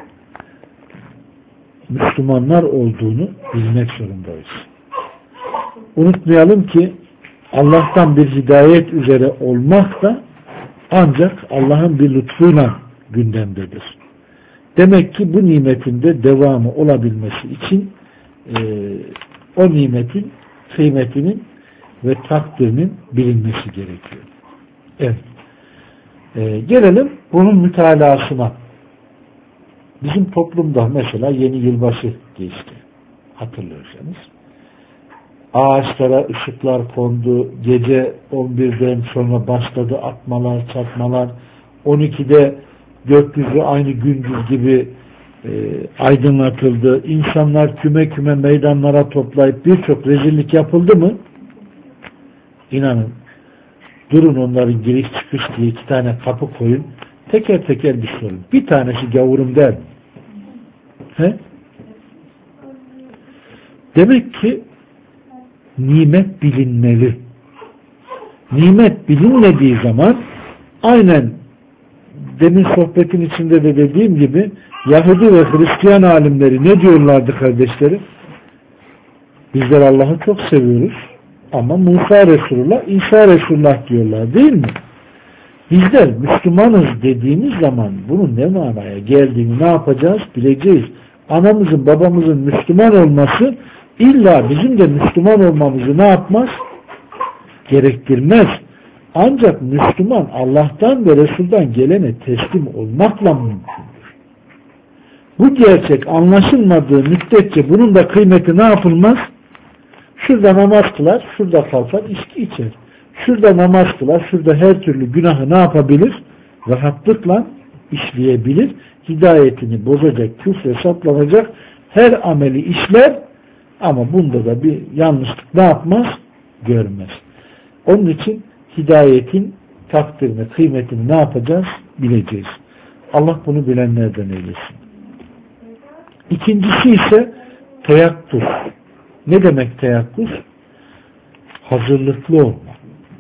Müslümanlar olduğunu bilmek zorundayız. Unutmayalım ki Allah'tan bir hidayet üzere olmak da ancak Allah'ın bir lütfuyla gündemdedir. Demek ki bu nimetin de devamı olabilmesi için e, o nimetin kıymetinin ve takdirinin bilinmesi gerekiyor. Evet. E, gelelim bunun mütalasına. Bizim toplumda mesela yeni yılbaşı geçti. Hatırlıyorsanız. Ağaçlara ışıklar kondu. Gece on birden sonra başladı atmalar, çatmalar. on ikide gökyüzü aynı gündüz gibi e, aydınlatıldı. İnsanlar küme küme meydanlara toplayıp birçok rezillik yapıldı mı? İnanın. Durun onların giriş çıkış diye iki tane kapı koyun. Teker teker bir sorun. Bir tanesi gavurum der mi? He? Demek ki nimet bilinmeli. Nimet bilinmediği zaman aynen demin sohbetin içinde de dediğim gibi Yahudi ve Hristiyan alimleri ne diyorlardı kardeşlerim? Bizler Allah'ı çok seviyoruz ama Musa Resulullah, İsa Resulullah diyorlar değil mi? Bizler Müslümanız dediğimiz zaman bunun ne manaya geldiğini ne yapacağız? Bileceğiz. Anamızın babamızın Müslüman olması illa bizim de Müslüman olmamızı ne yapmaz? gerektirmez. Ancak Müslüman Allah'tan ve Resul'dan gelene teslim olmakla mümkündür. Bu gerçek anlaşılmadığı müddetçe bunun da kıymeti ne yapılmaz? Şurada namaz kılar, şurada kalkar, içki içer. Şurada namaz kılar, şurada her türlü günahı ne yapabilir? Rahatlıkla işleyebilir. Hidayetini bozacak, küfre saplanacak her ameli işler ama bunda da bir yanlışlık ne yapmaz? Görmez. Onun için hidayetin takdirini, kıymetini ne yapacağız? Bileceğiz. Allah bunu bilenlerden eylesin. İkincisi ise teyakkuz. Ne demek teyakkuz? Hazırlıklı olma.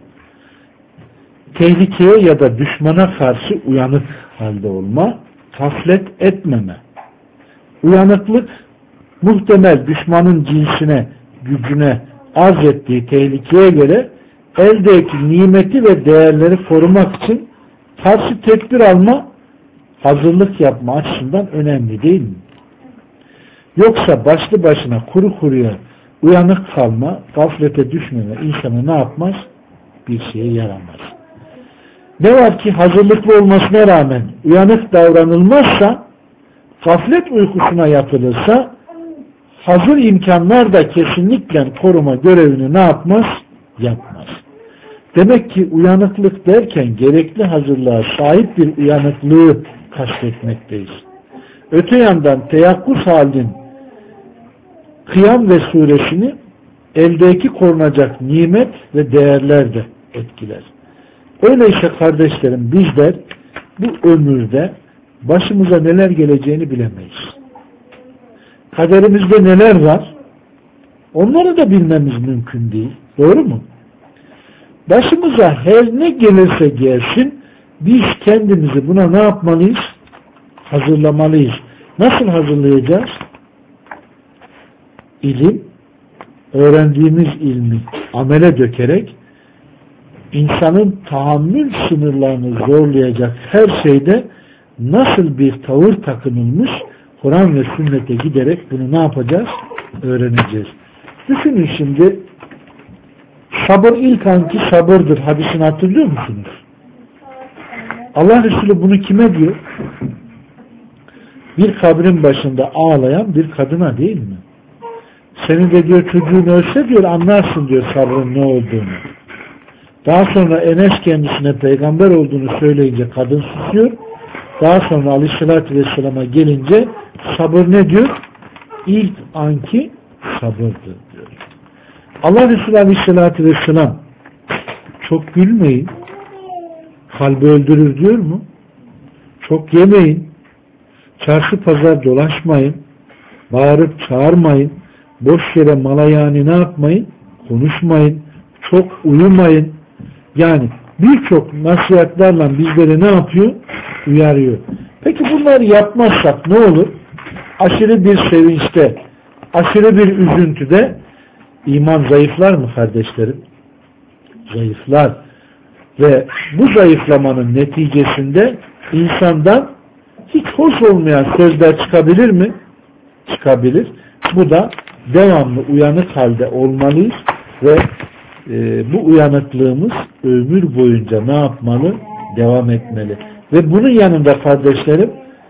Tehlikeye ya da düşmana karşı uyanık halde olma, gaflet etmeme. Uyanıklık, muhtemel düşmanın cinsine, gücüne arz ettiği tehlikeye göre eldeki nimeti ve değerleri korumak için karşı tedbir alma, hazırlık yapma açısından önemli değil mi? Yoksa başlı başına kuru kuruya uyanık kalma, gaflete düşmeme insanı ne yapmaz? Bir şeye yaramaz. Ne var ki hazırlıklı olmasına rağmen uyanık davranılmazsa, gaflet uykusuna yatılırsa, hazır imkanlar da kesinlikle koruma görevini ne yapmaz? Yapmaz. Demek ki uyanıklık derken gerekli hazırlığa sahip bir uyanıklığı kastetmekteyiz. Öte yandan teyakkuz halinin Kıyam ve suresini eldeki korunacak nimet ve değerler de etkiler. Öyleyse kardeşlerim bizler bu ömürde başımıza neler geleceğini bilemeyiz. Kaderimizde neler var? Onları da bilmemiz mümkün değil. Doğru mu? Başımıza her ne gelirse gelsin biz kendimizi buna ne yapmalıyız? Hazırlamalıyız. Nasıl hazırlayacağız? İlim, öğrendiğimiz ilmi amele dökerek insanın tahammül sınırlarını zorlayacak her şeyde nasıl bir tavır takınılmış Kur'an ve sünnete giderek bunu ne yapacağız? Öğreneceğiz. Düşünün şimdi sabır ilk anki sabırdır hadisini hatırlıyor musunuz? Allah Resulü bunu kime diyor? Bir kabrin başında ağlayan bir kadına değil mi? Senin de diyor çocuğun ölse diyor anlarsın diyor sabrın ne olduğunu. Daha sonra Enes kendisine peygamber olduğunu söyleyince kadın susuyor. Daha sonra Aleyhisselatü Vesselam'a gelince sabır ne diyor? İlk anki sabırdır diyor. Allah Resulü Aleyhisselatü Vesselam çok gülmeyin, kalbi öldürür diyor mu? Çok yemeyin, çarşı pazar dolaşmayın, bağırıp çağırmayın, boş yere malayani ne yapmayın? Konuşmayın, çok uyumayın. Yani birçok nasihatlerle bizleri ne yapıyor? Uyarıyor. Peki bunları yapmazsak ne olur? Aşırı bir sevinçte, aşırı bir üzüntüde iman zayıflar mı kardeşlerim? Zayıflar. Ve bu zayıflamanın neticesinde insandan hiç hoş olmayan sözler çıkabilir mi? Çıkabilir. Bu da devamlı uyanık halde olmalıyız ve e, bu uyanıklığımız ömür boyunca ne yapmalı? Devam etmeli. Ve bunun yanında kardeşlerim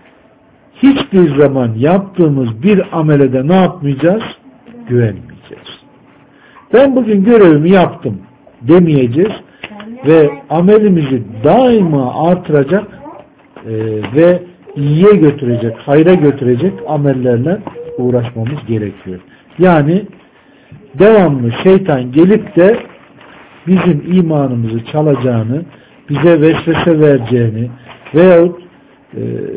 hiçbir zaman yaptığımız bir amele de ne yapmayacağız? Güvenmeyeceğiz. Ben bugün görevimi yaptım demeyeceğiz ve amelimizi daima artıracak e, ve iyiye götürecek, hayra götürecek amellerle uğraşmamız gerekiyor. Yani devamlı şeytan gelip de bizim imanımızı çalacağını, bize vesvese vereceğini veyahut e,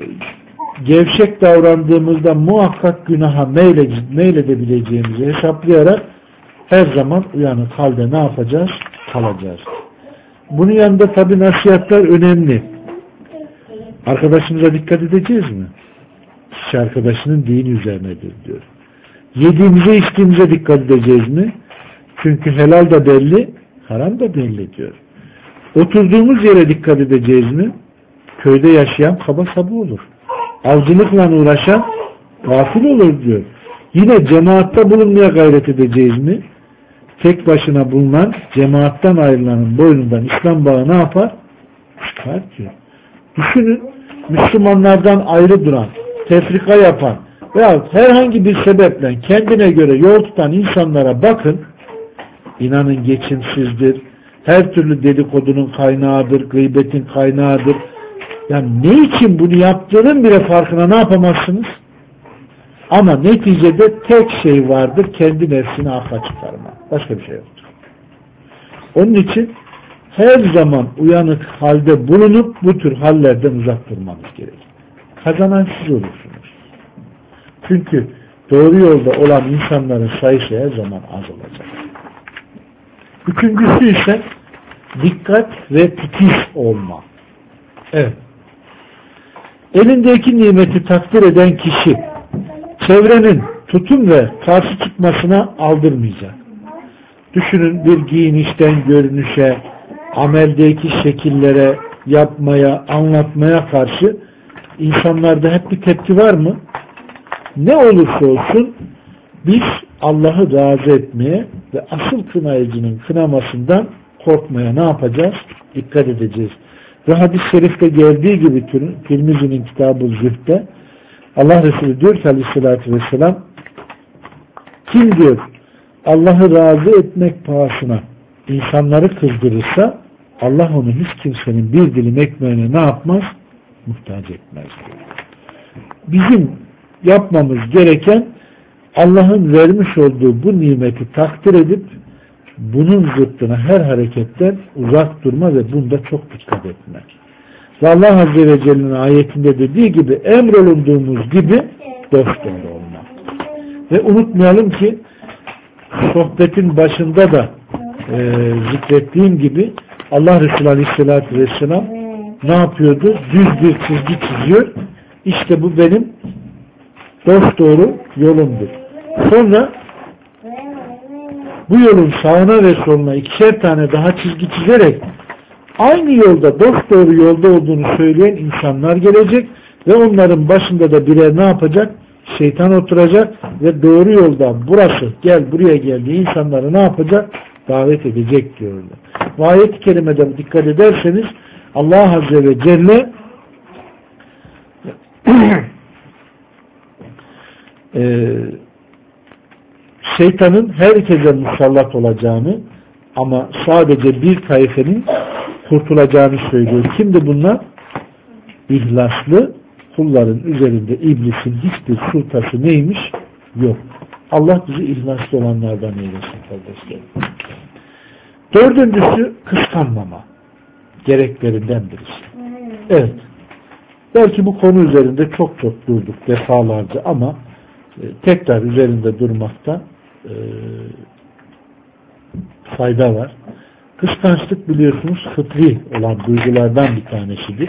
gevşek davrandığımızda muhakkak günaha meyle, meyledebileceğimizi hesaplayarak her zaman uyanık halde ne yapacağız? Kalacağız. Bunun yanında tabi nasihatler önemli. Arkadaşımıza dikkat edeceğiz mi? Kişi arkadaşının dini üzerinedir diyor. Yediğimize içtiğimize dikkat edeceğiz mi? Çünkü helal da belli, haram da belli diyor. Oturduğumuz yere dikkat edeceğiz mi? Köyde yaşayan kaba saba olur. Avcılıkla uğraşan gafil olur diyor. Yine cemaatte bulunmaya gayret edeceğiz mi? tek başına bulunan cemaattan ayrılanın boynundan İslam bağı ne yapar? Çıkar diyor. Düşünün, Müslümanlardan ayrı duran, tefrika yapan veya herhangi bir sebeple kendine göre yol tutan insanlara bakın. İnanın geçimsizdir, her türlü dedikodunun kaynağıdır, gıybetin kaynağıdır. Yani ne için bunu yaptığının bile farkına ne yapamazsınız? Ama neticede tek şey vardır, kendi nefsini akla çıkarma. Başka bir şey yoktur. Onun için her zaman uyanık halde bulunup bu tür hallerden uzak durmamız gerekir. Kazanan siz olursunuz. Çünkü doğru yolda olan insanların sayısı her zaman az olacak. Üçüncüsü ise dikkat ve titiz olma. Evet. Elindeki nimeti takdir eden kişi çevrenin tutum ve karşı çıkmasına aldırmayacak. Düşünün, bir giyinişten görünüşe, ameldeki şekillere, yapmaya, anlatmaya karşı insanlarda hep bir tepki var mı? Ne olursa olsun biz Allah'ı razı etmeye ve asıl kınayıcının kınamasından korkmaya ne yapacağız? Dikkat edeceğiz. Ve hadis-i şerifte geldiği gibi Tirmizi'nin Kitab-ı Zühd'de Allah Resulü diyor ki aleyhissalatü vesselam, kim diyor Allah'ı razı etmek pahasına insanları kızdırırsa Allah onu hiç kimsenin bir dilim ekmeğine ne yapmaz? Muhtaç etmez diyor. Bizim yapmamız gereken Allah'ın vermiş olduğu bu nimeti takdir edip bunun zıttına her hareketten uzak durma ve bunda çok dikkat etmek. Ve Allah Azze ve Celle'nin ayetinde dediği gibi emrolunduğumuz gibi dost doğru olmak. Ve unutmayalım ki sohbetin başında da e, zikrettiğim gibi Allah Resulü Aleyhisselatü Vesselam ne yapıyordu? Düz bir çizgi çiziyor. İşte bu benim dost doğru yolumdur. Sonra bu yolun sağına ve soluna ikişer tane daha çizgi çizerek aynı yolda, dost doğru yolda olduğunu söyleyen insanlar gelecek ve onların başında da birer ne yapacak? Şeytan oturacak ve doğru yolda burası, gel buraya gel diye insanları ne yapacak? Davet edecek diyorlar. Ve ayet-i kerimede dikkat ederseniz Allah Azze ve Celle e, şeytanın herkese musallat olacağını ama sadece bir taifenin kurtulacağını söylüyor. Kimdi bunlar? İhlaslı kulların üzerinde iblisin hiçbir sultası neymiş? Yok. Allah bizi ihlaslı olanlardan eylesin kardeşlerim. Dördüncüsü kıskanmama gereklerinden birisi. Evet. Belki bu konu üzerinde çok çok durduk defalarca ama e, tekrar üzerinde durmakta e, fayda var. Kıskançlık biliyorsunuz fıtri olan duygulardan bir tanesidir.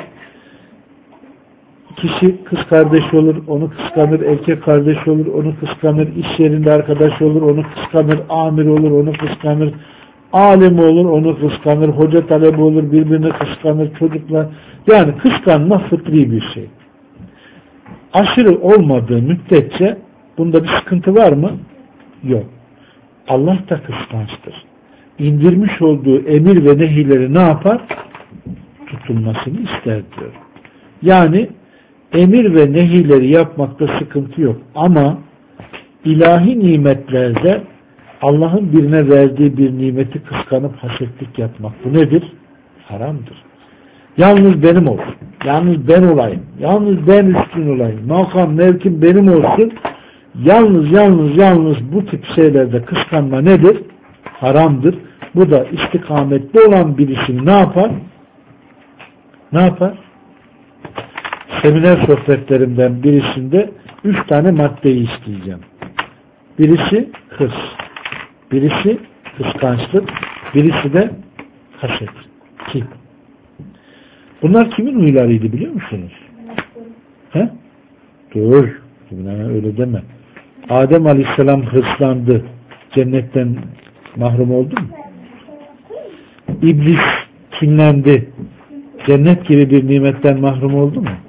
Kişi kız kardeş olur, onu kıskanır, erkek kardeş olur, onu kıskanır, iş yerinde arkadaş olur, onu kıskanır, amir olur, onu kıskanır, alim olur, onu kıskanır, hoca talebi olur, birbirini kıskanır, çocuklar. Yani kıskanma fıtri bir şey. Aşırı olmadığı müddetçe bunda bir sıkıntı var mı? Yok. Allah da kıskançtır. İndirmiş olduğu emir ve nehileri ne yapar? Tutulmasını ister diyor. Yani emir ve nehileri yapmakta sıkıntı yok. Ama ilahi nimetlerde Allah'ın birine verdiği bir nimeti kıskanıp hasetlik yapmak bu nedir? Haramdır. Yalnız benim olsun. Yalnız ben olayım. Yalnız ben üstün olayım. Makam, mevkim benim olsun. Yalnız, yalnız, yalnız bu tip şeylerde kıskanma nedir? Haramdır. Bu da istikametli olan birisini ne yapar? Ne yapar? Seminer sohbetlerimden birisinde üç tane maddeyi isteyeceğim. Birisi hırs, birisi kıskançlık, birisi de haset, kin. Bunlar kimin huylarıydı biliyor musunuz? He? Dur. Öyle deme. Adem Aleyhisselam hırslandı. Cennetten mahrum oldu mu? İblis kinlendi. Cennet gibi bir nimetten mahrum oldu mu?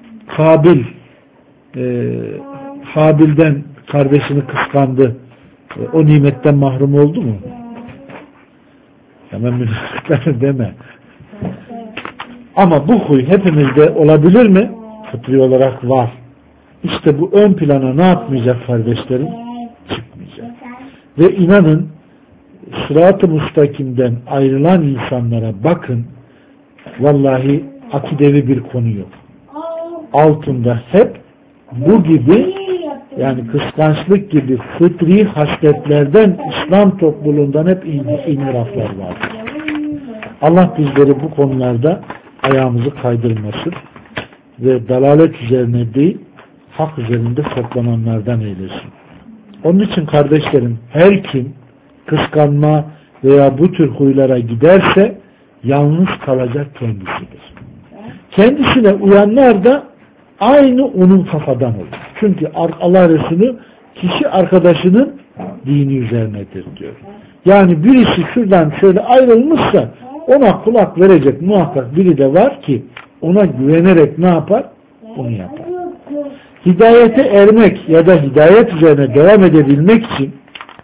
Kabil e, Habil'den kardeşini kıskandı. E, o nimetten mahrum oldu mu? Hemen münafıklar deme. Ama bu huy hepimizde olabilir mi? Fıtri olarak var. İşte bu ön plana ne yapmayacak kardeşlerim? Çıkmayacak. Ve inanın sırat-ı müstakimden ayrılan insanlara bakın, vallahi akidevi bir konu yok. Altında hep bu gibi, yani kıskançlık gibi fıtri hasletlerden, İslam topluluğundan hep inhiraflar var. Allah bizleri bu konularda ayağımızı kaydırmasın ve dalalet üzerine değil, hak üzerinde toplananlardan eylesin. Onun için kardeşlerim, her kim kıskanma veya bu tür huylara giderse yalnız kalacak kendisidir. Kendisine uyanlar da aynı onun kafadan olur. Çünkü Allah Resulü kişi arkadaşının dini üzerinedir diyor. Yani birisi şuradan şöyle ayrılmışsa ona kulak verecek muhakkak biri de var ki ona güvenerek ne yapar? Onu yapar. Hidayete ermek ya da hidayet üzerine devam edebilmek için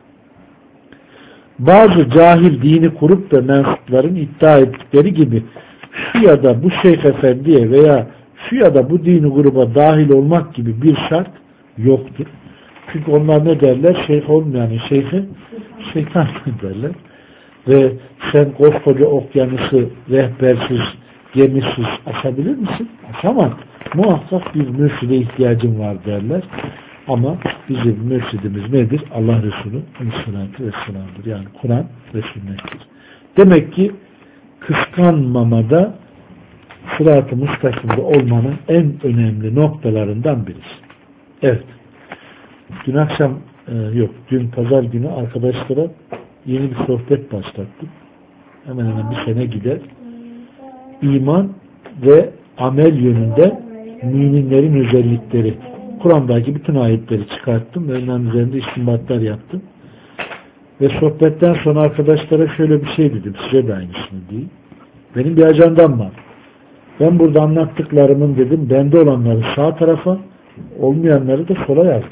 bazı cahil dini kurup da mensupların iddia ettikleri gibi şu ya da bu şeyh efendiye veya şu ya da bu dini gruba dahil olmak gibi bir şart yoktur. Çünkü onlar ne derler? Şeyh olmayanın şeyhi şeytan derler. Ve sen koskoca okyanusu rehbersiz, gemisiz aşabilir misin? Aşamaz. Muhakkak bir mürşide ihtiyacın var derler. Ama bizim mürşidimiz nedir? Allah Resulü Aleyhisselatü Vesselam'dır. Yani Kur'an ve sünnettir. Demek ki kıskanmamada sırat-ı müstakimde olmanın en önemli noktalarından birisi. Evet. Dün akşam e, yok, dün pazar günü arkadaşlara yeni bir sohbet başlattım. Hemen hemen bir sene gider. İman ve amel yönünde müminlerin özellikleri. Kur'an'daki bütün ayetleri çıkarttım. Onların üzerinde istinbatlar yaptım. Ve sohbetten sonra arkadaşlara şöyle bir şey dedim. Size de aynısını diyeyim. Benim bir ajandam var. Ben burada anlattıklarımın dedim, bende olanları sağ tarafa, olmayanları da sola yazdım.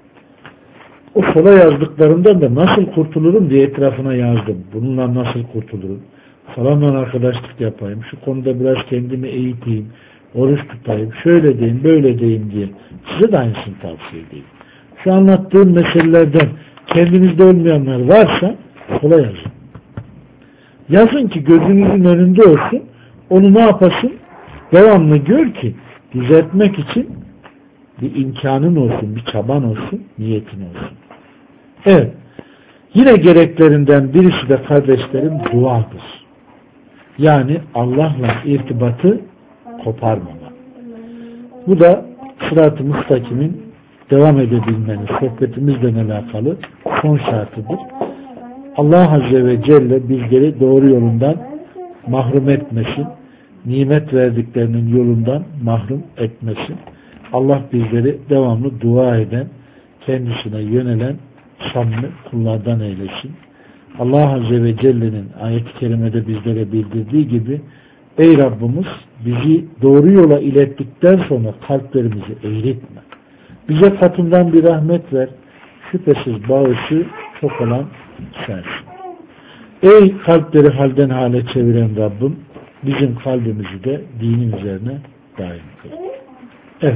O sola yazdıklarından da nasıl kurtulurum diye etrafına yazdım. Bununla nasıl kurtulurum? Falanla arkadaşlık yapayım. Şu konuda biraz kendimi eğiteyim. Oruç tutayım. Şöyle diyeyim, böyle diyeyim diye. Size de aynısını tavsiye edeyim. Şu anlattığım meselelerden kendinizde olmayanlar varsa sola yazın. Yazın ki gözünüzün önünde olsun. Onu ne yapasın? Devamlı gör ki düzeltmek için bir imkanın olsun, bir çaban olsun, niyetin olsun. Evet. Yine gereklerinden birisi de kardeşlerim duadır. Yani Allah'la irtibatı koparmama. Bu da sırat-ı müstakimin devam edebilmeniz, sohbetimizle alakalı son şartıdır. Allah Azze ve Celle bizleri doğru yolundan mahrum etmesin, nimet verdiklerinin yolundan mahrum etmesin. Allah bizleri devamlı dua eden, kendisine yönelen samimi kullardan eylesin. Allah Azze ve Celle'nin ayet-i kerimede bizlere bildirdiği gibi ey Rabbimiz bizi doğru yola ilettikten sonra kalplerimizi eğritme. Bize katından bir rahmet ver. Şüphesiz bağışı çok olan sensin. Ey kalpleri halden hale çeviren Rabbim bizim kalbimizi de dinin üzerine daim kıl. Evet.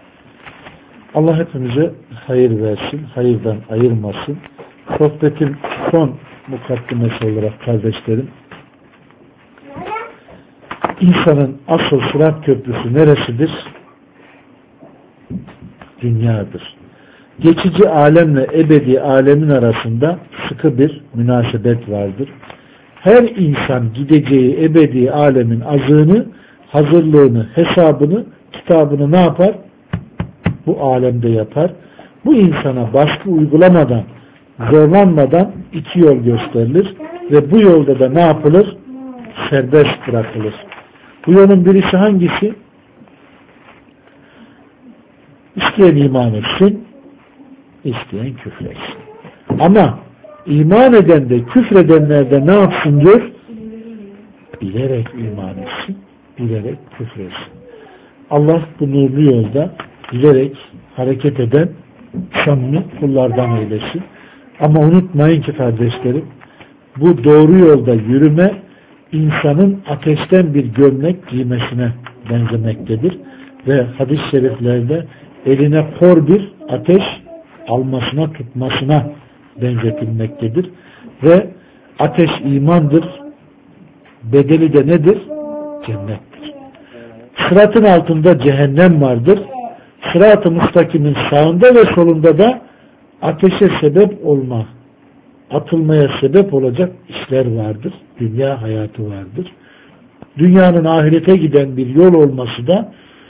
Allah hepimize hayır versin, hayırdan ayırmasın. Sohbetin son mukaddimesi olarak kardeşlerim, insanın asıl sırat köprüsü neresidir? Dünyadır. Geçici alemle ebedi alemin arasında sıkı bir münasebet vardır. Her insan gideceği ebedi alemin azığını, hazırlığını, hesabını, kitabını ne yapar? Bu alemde yapar. Bu insana baskı uygulamadan, zorlanmadan iki yol gösterilir ve bu yolda da ne yapılır? Serbest bırakılır. Bu yolun birisi hangisi? İsteyen iman etsin, isteyen küfretsin. Ama iman eden de küfredenler de ne yapsın diyor? Bilerek iman etsin, bilerek küfretsin. Allah bu nurlu yolda bilerek hareket eden samimi kullardan eylesin. Ama unutmayın ki kardeşlerim, bu doğru yolda yürüme insanın ateşten bir gömlek giymesine benzemektedir. Ve hadis-i şeriflerde eline kor bir ateş almasına, tutmasına benzetilmektedir. Ve ateş imandır. Bedeli de nedir? Cennettir. Sıratın altında cehennem vardır. Sırat-ı müstakimin sağında ve solunda da ateşe sebep olma, atılmaya sebep olacak işler vardır. Dünya hayatı vardır. Dünyanın ahirete giden bir yol olması da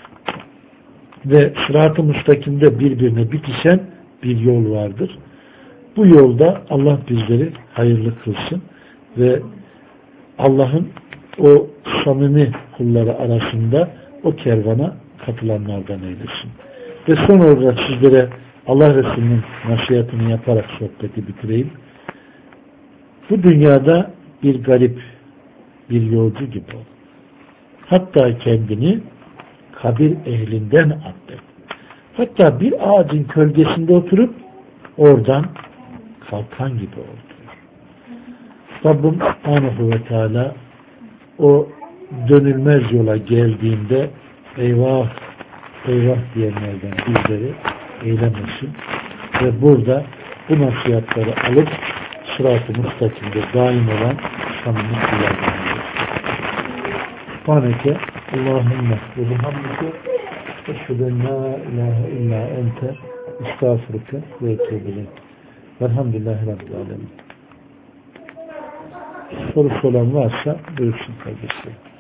ve sırat-ı müstakimde birbirine bitişen bir yol vardır. Bu yolda Allah bizleri hayırlı kılsın ve Allah'ın o samimi kulları arasında o kervana katılanlardan eylesin. Ve son olarak sizlere Allah Resulü'nün nasihatini yaparak sohbeti bitireyim. Bu dünyada bir garip, bir yolcu gibi ol. Hatta kendini kabir ehlinden addet. Hatta bir ağacın gölgesinde oturup oradan kalkan gibi oldu. Rabbim Subhanahu ve Teala o dönülmez yola geldiğinde eyvah eyvah diyenlerden bizleri eylemesin ve burada bu nasihatleri alıp sırat-ı müstakimde daim olan samimi kullardan eylesin. Subhaneke Allahümme ve bihamdike eşhedü en la ilahe illa ente estağfurüke ve etûbü ileyk. Velhamdülillahi Rabbil alemin. Sorusu olan varsa buyursun kardeşlerim.